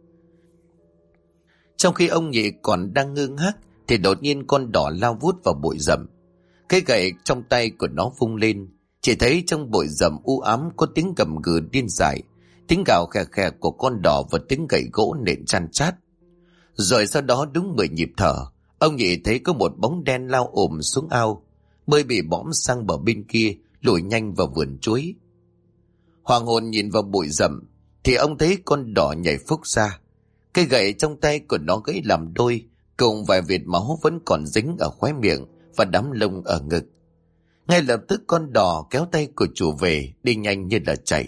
Trong khi ông nhị còn đang ngơ ngác thì đột nhiên con đỏ lao vút vào bụi rậm. Cái gậy trong tay của nó vung lên, chỉ thấy trong bụi rậm u ám có tiếng gầm gừ điên dại, tiếng gào khè khè của con đỏ và tiếng gậy gỗ nện chan chát. Rồi sau đó đúng 10 nhịp thở, ông nhị thấy có một bóng đen lao ồm xuống ao, bơi bị bõm sang bờ bên kia, lùi nhanh vào vườn chuối. Hoàng hồn nhìn vào bụi rậm thì ông thấy con đỏ nhảy phúc ra. Cây gậy trong tay của nó gãy làm đôi, cùng vài vệt máu vẫn còn dính ở khóe miệng và đám lông ở ngực. Ngay lập tức con đỏ kéo tay của chủ về, đi nhanh như là chạy.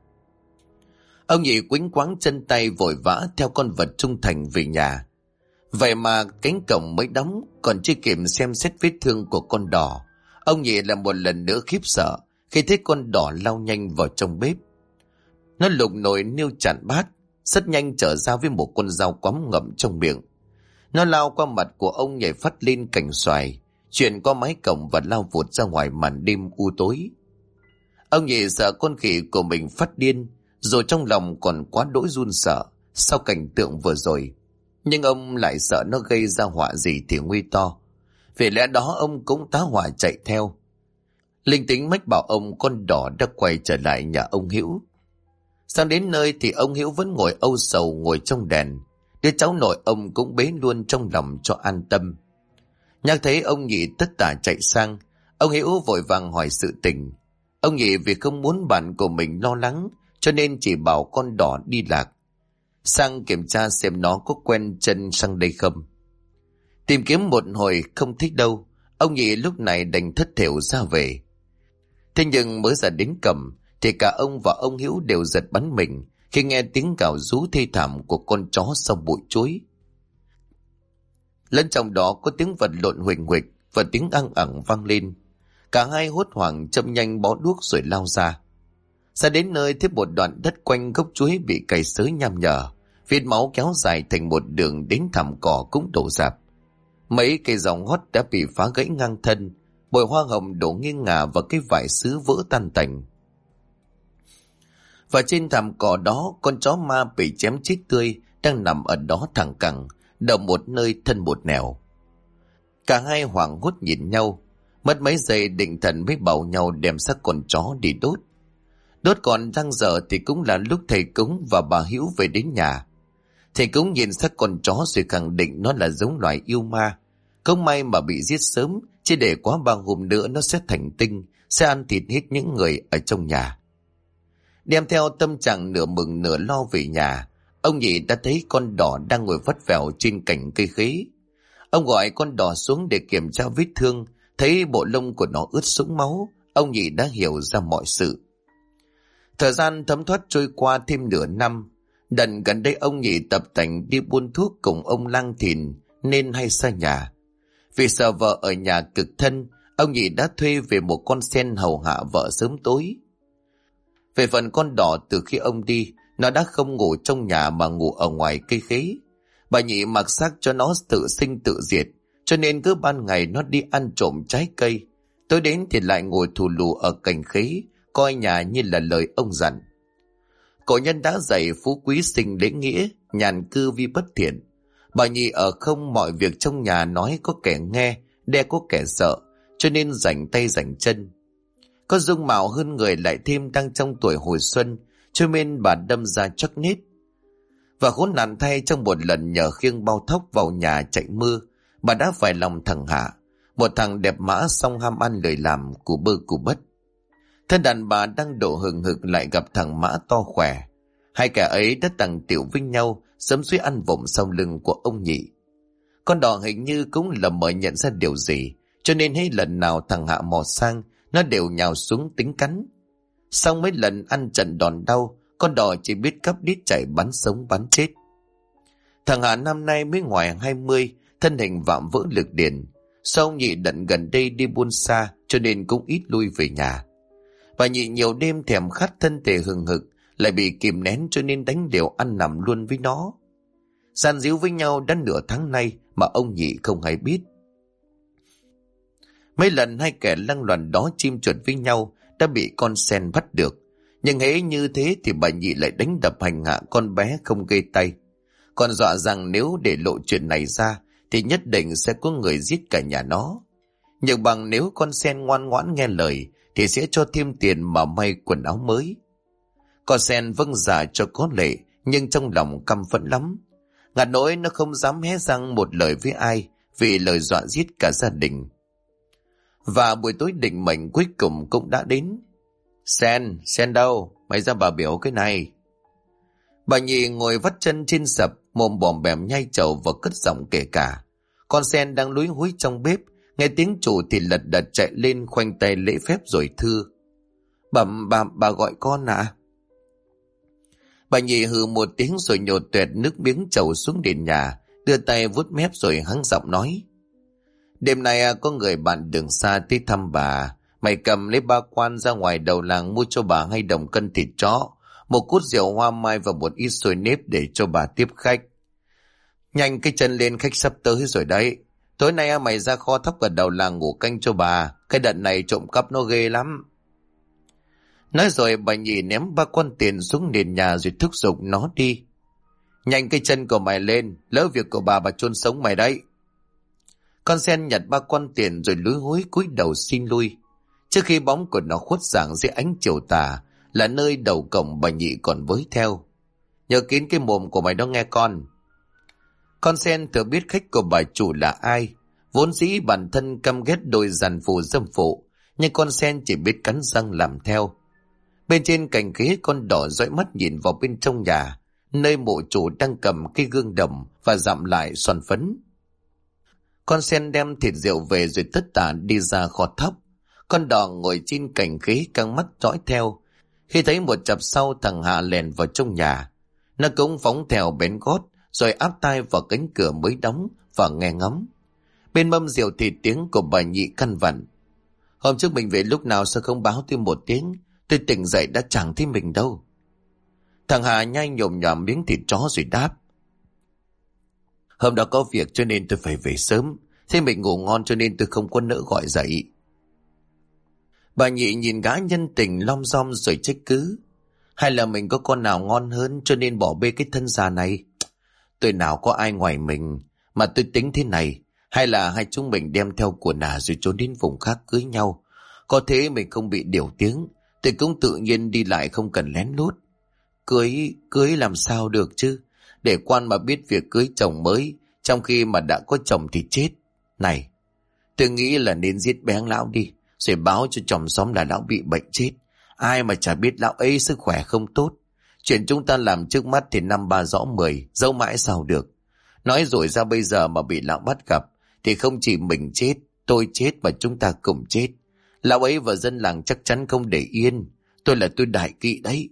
Ông nhị quĩnh quáng chân tay vội vã theo con vật trung thành về nhà. Vậy mà cánh cổng mới đóng, còn chưa kịp xem xét vết thương của con đỏ, ông nhị là một lần nữa khiếp sợ khi thấy con đỏ lao nhanh vào trong bếp. Nó lục nồi niêu chản bát, rất nhanh trở ra với một con dao quắm ngậm trong miệng. Nó lao qua mặt của ông, nhảy phát lên cành xoài, chuyển qua mái cổng và lao vụt ra ngoài màn đêm u tối. Ông nhị sợ con khỉ của mình phát điên, rồi trong lòng còn quá đỗi run sợ sau cảnh tượng vừa rồi. Nhưng ông lại sợ nó gây ra họa gì thì nguy to. Vì lẽ đó ông cũng tá hỏa chạy theo. Linh tính mách bảo ông con đỏ đã quay trở lại nhà ông Hữu. Sang đến nơi thì ông Hữu vẫn ngồi âu sầu ngồi trong đèn. Đứa cháu nội ông cũng bế luôn trong lòng cho an tâm. Nhắc thấy ông nhị tất tả chạy sang, ông Hữu vội vàng hỏi sự tình. Ông nhị vì không muốn bạn của mình lo lắng cho nên chỉ bảo con đỏ đi lạc, sang kiểm tra xem nó có quen chân sang đây không. Tìm kiếm một hồi không thích đâu, ông nhị lúc này đành thất thểu ra về. Thế nhưng mới ra đến cổng thì cả ông và ông Hữu đều giật bắn mình khi nghe tiếng gào rú thê thảm của con chó sau bụi chuối. Lẫn trong đó có tiếng vật lộn huỳnh huỳnh và tiếng ăng ẳng vang lên. Cả hai hốt hoảng châm nhanh bó đuốc rồi lao ra. Ra đến nơi thấy một đoạn đất quanh gốc chuối bị cày xới nham nhở, vết máu kéo dài thành một đường đến thảm cỏ cũng đổ rạp. Mấy cây dòng hót đã bị phá gãy ngang thân, bụi hoa hồng đổ nghiêng ngả và cái vải sứ vỡ tan tành. Và trên thảm cỏ đó, con chó ma bị chém chết tươi đang nằm ở đó thẳng cẳng, đầu một nơi thân một nẻo. Cả hai hoảng hốt nhìn nhau, mất mấy giây định thần mới bảo nhau đem xác con chó đi đốt. Đốt còn đang dở thì cũng là lúc thầy cúng và bà Hữu về đến nhà. Thầy cúng nhìn xác con chó rồi khẳng định nó là giống loài yêu ma. Không may mà bị giết sớm, chỉ để quá 3 hôm nữa nó sẽ thành tinh, sẽ ăn thịt hết những người ở trong nhà. Đem theo tâm trạng nửa mừng nửa lo về nhà, ông Nhị đã thấy con đỏ đang ngồi vắt vẻo trên cành cây khế. Ông gọi con đỏ xuống để kiểm tra vết thương, thấy bộ lông của nó ướt sũng máu, ông Nhị đã hiểu ra mọi sự. Thời gian thấm thoát trôi qua thêm nửa năm. Đần gần đây ông Nhị tập tành đi buôn thuốc cùng ông Lang Thìn nên hay xa nhà. Vì sợ vợ ở nhà cực thân, ông Nhị đã thuê về một con sen hầu hạ vợ sớm tối. Về phần con đỏ, từ khi ông đi, nó đã không ngủ trong nhà mà ngủ ở ngoài cây khế. Bà Nhị mặc xác cho nó tự sinh tự diệt, cho nên cứ ban ngày nó đi ăn trộm trái cây, tối đến thì lại ngồi thù lù ở cành khế, coi nhà như là lời ông dặn. Cổ nhân đã dạy phú quý sinh lễ nghĩa, nhàn cư vi bất thiện. Bà Nhị ở không mọi việc trong nhà nói có kẻ nghe, đe có kẻ sợ, cho nên rảnh tay rảnh chân. Có dung mạo hơn người lại thêm đang trong tuổi hồi xuân, cho nên bà đâm ra chắc nết. Và khốn nạn thay, trong một lần nhờ khiêng bao thóc vào nhà chạy mưa, bà đã phải lòng thằng Hạ, một thằng đẹp mã song ham ăn lười làm, cù bơ cù bất. Thân đàn bà đang đổ hừng hực lại gặp thằng Mã to khỏe. Hai kẻ ấy đã tằng tiểu với nhau, sớm suy ăn vụng sau lưng của ông Nhị. Con đỏ hình như cũng lầm mờ nhận ra điều gì, cho nên hết lần nào thằng Hạ mò sang, nó đều nhào xuống tính cắn. Sau mấy lần ăn trận đòn đau, con đỏ chỉ biết cắp đít chạy bắn sống bắn chết. Thằng Hạ năm nay mới ngoài 20, thân hình vạm vỡ lực điền. Sau ông Nhị đận gần đây đi buôn xa, cho nên cũng ít lui về nhà. Bà Nhị nhiều đêm thèm khát, thân thể hừng hực, lại bị kìm nén cho nên đánh đều ăn nằm luôn với nó. Gian díu với nhau đã nửa tháng nay mà ông Nhị không hay biết. Mấy lần hai kẻ lăng loàn đó chim chuột với nhau đã bị con sen bắt được. Nhưng hễ như thế thì bà Nhị lại đánh đập hành hạ con bé không gây tay. Còn dọa rằng nếu để lộ chuyện này ra thì nhất định sẽ có người giết cả nhà nó. Nhưng bằng nếu con sen ngoan ngoãn nghe lời thì sẽ cho thêm tiền mà may quần áo mới. Con sen vâng dạ cho có lệ, nhưng trong lòng căm phẫn lắm. Ngặt nỗi nó không dám hé răng một lời với ai, vì lời dọa giết cả gia đình. Và buổi tối định mệnh cuối cùng cũng đã đến. Sen đâu? Mày ra bà biểu cái này. Bà Nhị ngồi vắt chân trên sập, mồm bòm bèm nhai trầu và cất giọng kể cả. Con sen đang lúi húi trong bếp, nghe tiếng chủ thì lật đật chạy lên khoanh tay lễ phép rồi thưa. Bà gọi con à? Bà Nhị hừ một tiếng rồi nhột tuệt nước miếng trầu xuống nền nhà, đưa tay vuốt mép rồi hắng giọng nói. Đêm nay có người bạn đường xa tới thăm bà. Mày cầm lấy 3 quan ra ngoài đầu làng mua cho bà 2 đồng cân thịt chó, 1 cút rượu hoa mai và một ít xôi nếp để cho bà tiếp khách. Nhanh cái chân lên, khách sắp tới rồi đấy. Tối nay mày ra kho thóc ở đầu làng ngủ canh cho bà. Cái đợt này trộm cắp nó ghê lắm. Nói rồi bà Nhị ném 3 quan tiền xuống nền nhà rồi thúc giục nó đi. Nhanh cái chân của mày lên, lỡ việc của bà chôn sống mày đấy. Con sen nhặt 3 quan tiền rồi lúi húi cúi đầu xin lui. Trước khi bóng của nó khuất dạng dưới ánh chiều tà, là nơi đầu cổng bà Nhị còn với theo. Nhớ kín cái mồm của mày đó nghe con. Con sen thừa biết khách của bà chủ là ai. Vốn dĩ bản thân căm ghét đôi giàn phù dâm phụ, nhưng con sen chỉ biết cắn răng làm theo. Bên trên cành khế, con đỏ dõi mắt nhìn vào bên trong nhà, nơi mộ chủ đang cầm cái gương đồng và dặm lại xoăn phấn. Con sen đem thịt rượu về rồi tất tả đi ra kho thóc. Con đỏ ngồi trên cành khế căng mắt dõi theo. Khi thấy một chập sau thằng Hạ lèn vào trong nhà, nó cũng phóng theo bén gót rồi áp tai vào cánh cửa mới đóng và nghe ngóng. Bên mâm rượu thì tiếng của bà Nhị căn vặn: "Hôm trước mình về lúc nào sao không báo tôi một tiếng? Tôi tỉnh dậy đã chẳng thấy mình đâu." Thằng Hà nhai nhồm nhòm miếng thịt chó rồi đáp: "Hôm đó có việc cho nên tôi phải về sớm. Thế mình ngủ ngon cho nên tôi không có nỡ gọi dậy." Bà Nhị nhìn gã nhân tình lom rom rồi trách cứ: "Hay là mình có con nào ngon hơn cho nên bỏ bê cái thân già này? Tôi nào có ai ngoài mình, mà tôi tính thế này, hay là hai chúng mình đem theo của nà rồi trốn đến vùng khác cưới nhau. Có thế mình không bị điều tiếng, tôi cũng tự nhiên đi lại không cần lén lút. Cưới làm sao được chứ? Để quan mà biết việc cưới chồng mới, trong khi mà đã có chồng thì chết. Này, tôi nghĩ là nên giết bén lão đi, rồi báo cho chòm xóm là lão bị bệnh chết. Ai mà chả biết lão ấy sức khỏe không tốt. Chuyện chúng ta làm trước mắt thì năm ba rõ 10, giấu mãi sao được. Nói rồi ra bây giờ mà bị lão bắt gặp, thì không chỉ mình chết, tôi chết mà chúng ta cùng chết. Lão ấy và dân làng chắc chắn không để yên. Tôi là tôi đại kỵ đấy."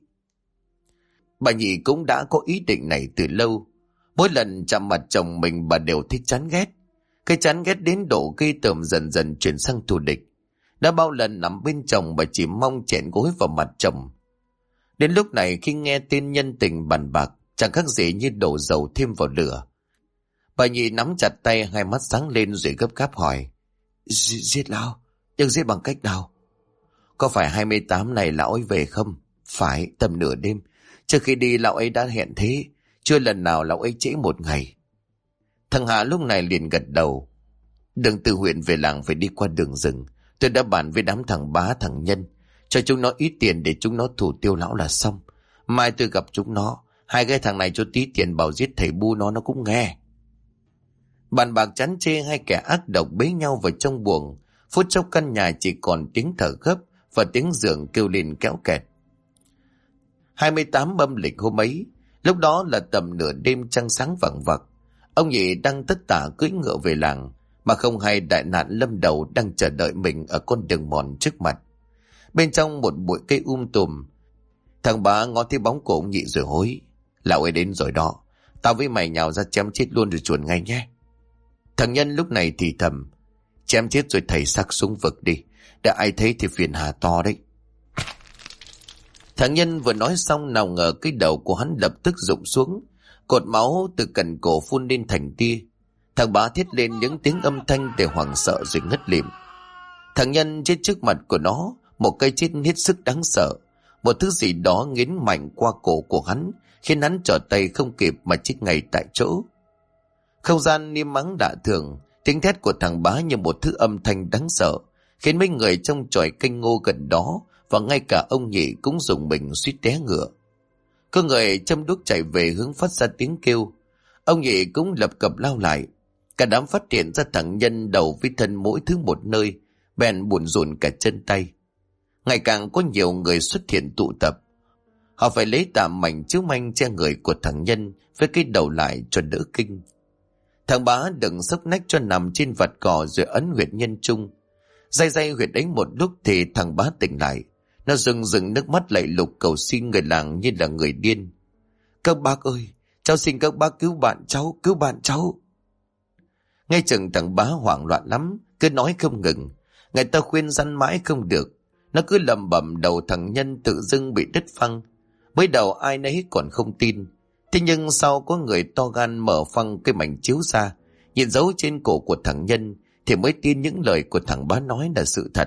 Bà Nhị cũng đã có ý định này từ lâu. Mỗi lần chạm mặt chồng mình bà đều thích chán ghét. Cái chán ghét đến độ gây tởm dần dần chuyển sang thù địch. Đã bao lần nằm bên chồng bà chỉ mong chẹn gối vào mặt chồng. Đến lúc này khi nghe tin nhân tình bàn bạc, chẳng khác gì như đổ dầu thêm vào lửa. Bà Nhị nắm chặt tay, hai mắt sáng lên rồi gấp gáp hỏi: Giết lão? Nhưng giết bằng cách nào? Có phải 28 này lão ấy về không? Phải, tầm nửa đêm. Trước khi đi lão ấy đã hẹn thế, chưa lần nào lão ấy trễ một ngày. Thằng Hà lúc này liền gật đầu: Đường từ huyện về làng phải đi qua đường rừng. Tôi đã bàn với đám thằng Bá thằng Nhân, cho chúng nó ít tiền để chúng nó thủ tiêu lão là xong. Mai tôi gặp chúng nó, hai cái thằng này cho tí tiền bảo giết thầy Bu nó cũng nghe. Bàn bạc chán chê, hai kẻ ác độc bế nhau vào trong buồng. Phút chốc căn nhà chỉ còn tiếng thở gấp và tiếng giường kêu lên kéo kẹt. 28 âm lịch hôm ấy, lúc đó là tầm nửa đêm trăng sáng vằng vặc. Ông Nhị đang tất tả cưỡi ngựa về làng, mà không hay đại nạn lâm đầu đang chờ đợi mình ở con đường mòn trước mặt. Bên trong một bụi cây tùm, thằng Bá ngó thấy bóng của ông Nhị rồi hối: Lão ấy đến rồi đó, tao với mày nhào ra chém chết luôn rồi chuồn ngay nhé. Thằng Nhân lúc này thì thầm: Chém chết rồi thầy xác xuống vực đi, để ai thấy thì phiền hà to đấy. Thằng Nhân vừa nói xong, nào ngờ cái đầu của hắn lập tức rụng xuống, cột máu từ cẳng cổ phun lên thành tia. Thằng Bá thét lên những tiếng âm thanh để hoảng sợ rồi ngất lịm. Thằng Nhân chết trước mặt của nó, một cái chết hết sức đáng sợ. Một thứ gì đó nghiến mạnh qua cổ của hắn, khiến hắn trở tay không kịp mà chết ngay tại chỗ. Không gian im ắng lạ thường, tiếng thét của thằng Bá như một thứ âm thanh đáng sợ, khiến mấy người trong chòi canh ngô gần đó và ngay cả ông Nhị cũng dùng mình suýt té ngựa. Có người châm đuốc chạy về hướng phát ra tiếng kêu. Ông Nhị cũng lập cập lao lại. Cả đám phát hiện ra thằng Nhân đầu với thân mỗi thứ một nơi, bèn buồn rùn cả chân tay. Ngày càng có nhiều người xuất hiện tụ tập. Họ phải lấy tạm mảnh chiếu manh che người của thằng Nhân với cái đầu lại cho đỡ kinh. Thằng Bá đừng sốc nách cho nằm trên vạt cỏ rồi ấn huyệt nhân trung. Day huyệt ấy một lúc thì thằng Bá tỉnh lại. Nó rưng rưng nước mắt lạy lục cầu xin người làng như là người điên. Các bác ơi, cháu xin các bác cứu bạn cháu, cứu bạn cháu. Ngay chừng thằng Bá hoảng loạn lắm, cứ nói không ngừng. Người ta khuyên răn mãi không được. Nó cứ lầm bầm, đầu thằng Nhân tự dưng bị đứt phăng. Mới đầu ai nấy còn không tin. Thế nhưng sau có người to gan mở phăng cái mảnh chiếu ra, nhìn dấu trên cổ của thằng Nhân, thì mới tin những lời của thằng Bá nói là sự thật.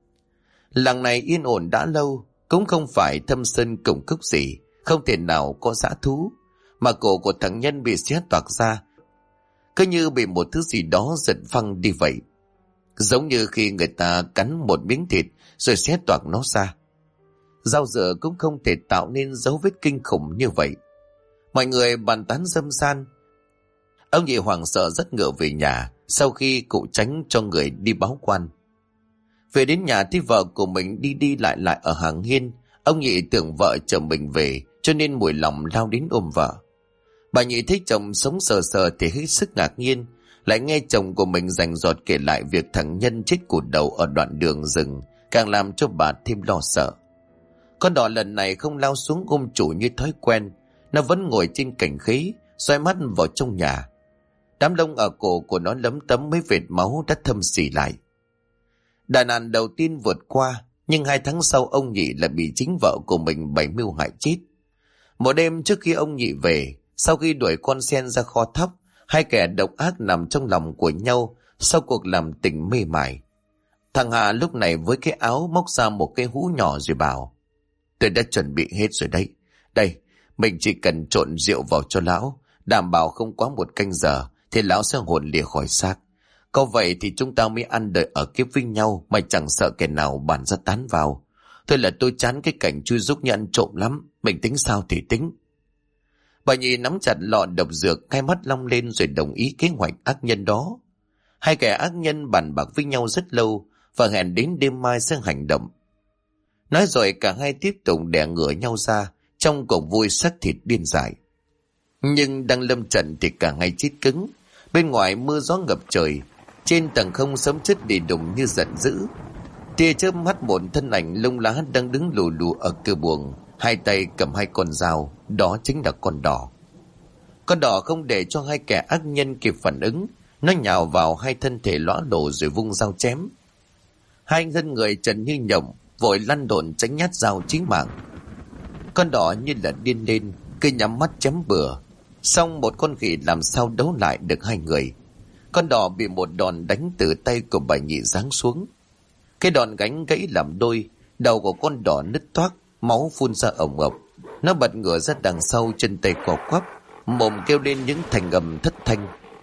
Làng này yên ổn đã lâu, cũng không phải thâm sơn cổng cốc gì, không thể nào có dã thú, mà cổ của thằng Nhân bị xé toạc ra, cứ như bị một thứ gì đó giật phăng đi vậy. Giống như khi người ta cắn một miếng thịt rồi xé toạc nó ra. Dao dựa cũng không thể tạo nên dấu vết kinh khủng như vậy. Mọi người bàn tán râm ran. Ông Nhị hoảng sợ rất ngựa về nhà, sau khi cụ tránh cho người đi báo quan. Về đến nhà thì vợ của mình đi đi lại lại ở hàng hiên. Ông Nhị tưởng vợ chở mình về, cho nên mùi lòng lao đến ôm vợ. Bà Nhị thấy chồng sống sờ sờ thì hết sức ngạc nhiên, lại nghe chồng của mình rành rọt kể lại việc thằng Nhân chết cụt đầu ở đoạn đường rừng, càng làm cho bà thêm lo sợ. Con đỏ lần này không lao xuống ôm chủ như thói quen, nó vẫn ngồi trên cành khế, xoay mắt vào trong nhà. Đám lông ở cổ của nó lấm tấm mấy vệt máu đã thâm xỉ lại. Đại nạn đầu tiên vượt qua, nhưng 2 tháng sau ông Nhị lại bị chính vợ của mình bày mưu hại chết. Một đêm trước khi ông Nhị về, sau khi đuổi con sen ra kho thóc, hai kẻ độc ác nằm trong lòng của nhau sau cuộc làm tình mê mải. Thằng Hà lúc này với cái áo móc ra một cái hũ nhỏ rồi bảo: tôi đã chuẩn bị hết rồi đấy. Đây, mình chỉ cần trộn rượu vào cho lão, đảm bảo không quá 1 canh giờ thì lão sẽ hồn lìa khỏi xác. Có vậy thì chúng ta mới ăn đời ở kiếp với nhau mà chẳng sợ kẻ nào bàn ra tán vào. Thôi là tôi chán cái cảnh chui rúc như ăn trộm lắm, mình tính sao thì tính. Bà Nhị nắm chặt lọ độc dược, hai mắt long lên rồi đồng ý kế hoạch ác nhân đó. Hai kẻ ác nhân bàn bạc với nhau rất lâu và hẹn đến đêm mai sẽ hành động. Nói rồi cả hai tiếp tục đè ngửa nhau ra trong cuộc vui xác thịt điên dại. Nhưng đang lâm trận thì cả hai chết cứng. Bên ngoài mưa gió ngập trời, trên tầng không sấm chớp đi đùng như giận dữ. Tia chớp mắt một thân ảnh lông lá đang đứng lù lù ở cửa buồng, hai tay cầm 2 con dao, đó chính là con đỏ. Con đỏ không để cho hai kẻ ác nhân kịp phản ứng, nó nhào vào hai thân thể lõa lồ rồi vung dao chém. Hai thân người trần như nhộng vội lăn đồn tránh nhát dao chí mạng. Con đỏ như là điên lên, cứ nhắm mắt chém bừa. Xong một con khỉ làm sao đấu lại được hai người. Con đỏ bị một đòn đánh từ tay của bà Nhị giáng xuống. Cái đòn gánh gãy làm đôi, đầu của con đỏ nứt toác, máu phun ra ồng ộc. Nó bật ngửa ra đằng sau, chân tay co quắp, mồm kêu lên những thành âm thất thanh.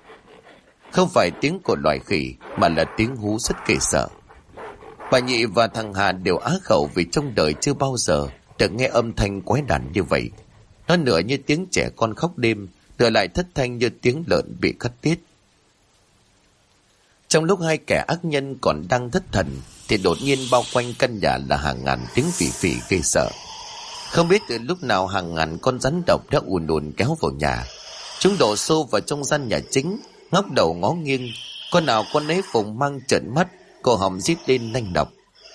Không phải tiếng của loài khỉ mà là tiếng hú rất ghê sợ. Bà Nhị và thằng Hà đều á khẩu vì trong đời chưa bao giờ được nghe âm thanh quái đản như vậy. Nó nửa như tiếng trẻ con khóc đêm, nửa lại thất thanh như tiếng lợn bị cắt tiết. Trong lúc hai kẻ ác nhân còn đang thất thần thì đột nhiên bao quanh căn nhà là hàng ngàn tiếng phì phì ghê sợ. Không biết từ lúc nào hàng ngàn con rắn độc đã ùn ùn kéo vào nhà. Chúng đổ xô vào trong gian nhà chính, ngóc đầu ngó nghiêng, con nào con nấy phùng mang trợn mắt, cổ họng rít lên nanh nọc.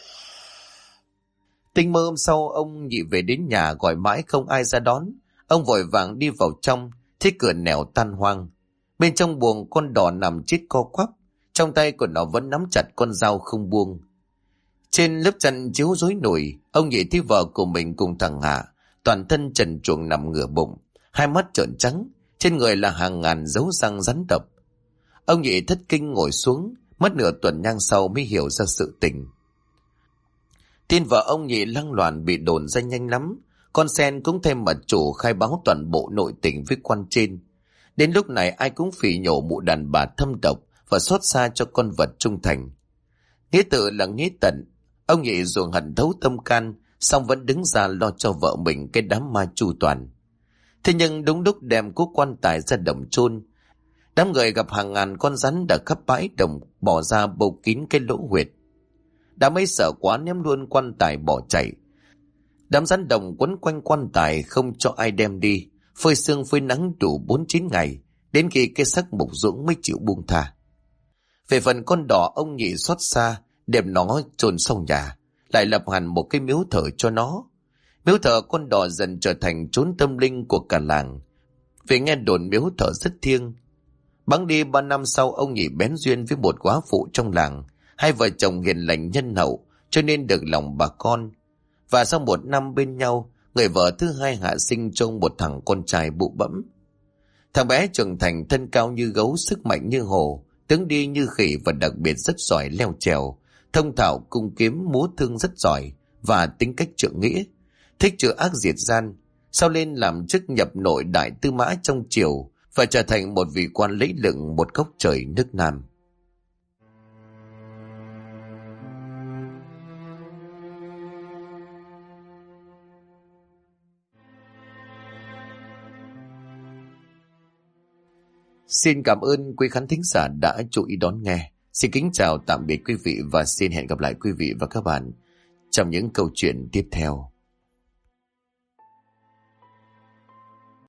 Tinh mơ hôm sau, ông Nhị về đến nhà gọi mãi không ai ra đón. Ông vội vàng đi vào trong, thấy cửa nẻo tan hoang. Bên trong buồng con đỏ nằm chết co quắp, trong tay của nó vẫn nắm chặt con dao không buông. Trên lớp chăn chiếu rối nổi, ông Nhị thấy vợ của mình cùng thằng Hạ, toàn thân trần truồng nằm ngửa bụng, hai mắt trợn trắng, trên người là hàng ngàn dấu răng rắn độc. Ông Nhị thất kinh ngồi xuống, mất nửa tuần nhang sau mới hiểu ra sự tình. Tin vợ ông Nhị lăng loàn bị đồn ra nhanh lắm. Con sen cũng thêm mật chủ khai báo toàn bộ nội tình với quan trên. Đến lúc này ai cũng phỉ nhổ mụ đàn bà thâm độc và xót xa cho con vật trung thành. Nghĩa tử là nghĩa tận. Ông Nhị ruồng hận thấu tâm can, song vẫn đứng ra lo cho vợ mình cái đám ma chu toàn. Thế nhưng đúng lúc đem cuốc quan tài ra đồng chôn, đám người gặp hàng ngàn con rắn đã khắp bãi đồng bỏ ra bầu kín cái lỗ huyệt. Đám ấy sợ quá ném luôn quan tài bỏ chạy. Đám rắn đồng quấn quanh quan tài không cho ai đem đi, phơi sương phơi nắng đủ 4-9 ngày, đến khi cái xác mục ruỗng mới chịu buông tha. Về phần con đỏ, ông Nhị xót xa đem nó chôn sau nhà, lại lập hẳn một cái miếu thờ cho nó. Miếu thờ con đỏ dần trở thành chốn tâm linh của cả làng, vì nghe đồn miếu thờ rất thiêng. Bẵng đi 3 năm sau, ông Nhị bén duyên với một góa phụ trong làng. Hai vợ chồng hiền lành nhân hậu cho nên được lòng bà con. Và sau 1 năm bên nhau, người vợ thứ hai hạ sinh cho một thằng con trai bụ bẫm. Thằng bé trưởng thành, thân cao như gấu, sức mạnh như hổ, tướng đi như khỉ và đặc biệt rất giỏi leo trèo, thông thạo cung kiếm, múa thương rất giỏi và tính cách trượng nghĩa, thích trừ ác diệt gian. Sau lên làm chức nhập nội đại tư mã trong triều và trở thành một vị quan lẫy lừng một góc trời nước Nam. Xin cảm ơn quý khán thính giả đã chú ý đón nghe. Xin kính chào tạm biệt quý vị và xin hẹn gặp lại quý vị và các bạn trong những câu chuyện tiếp theo.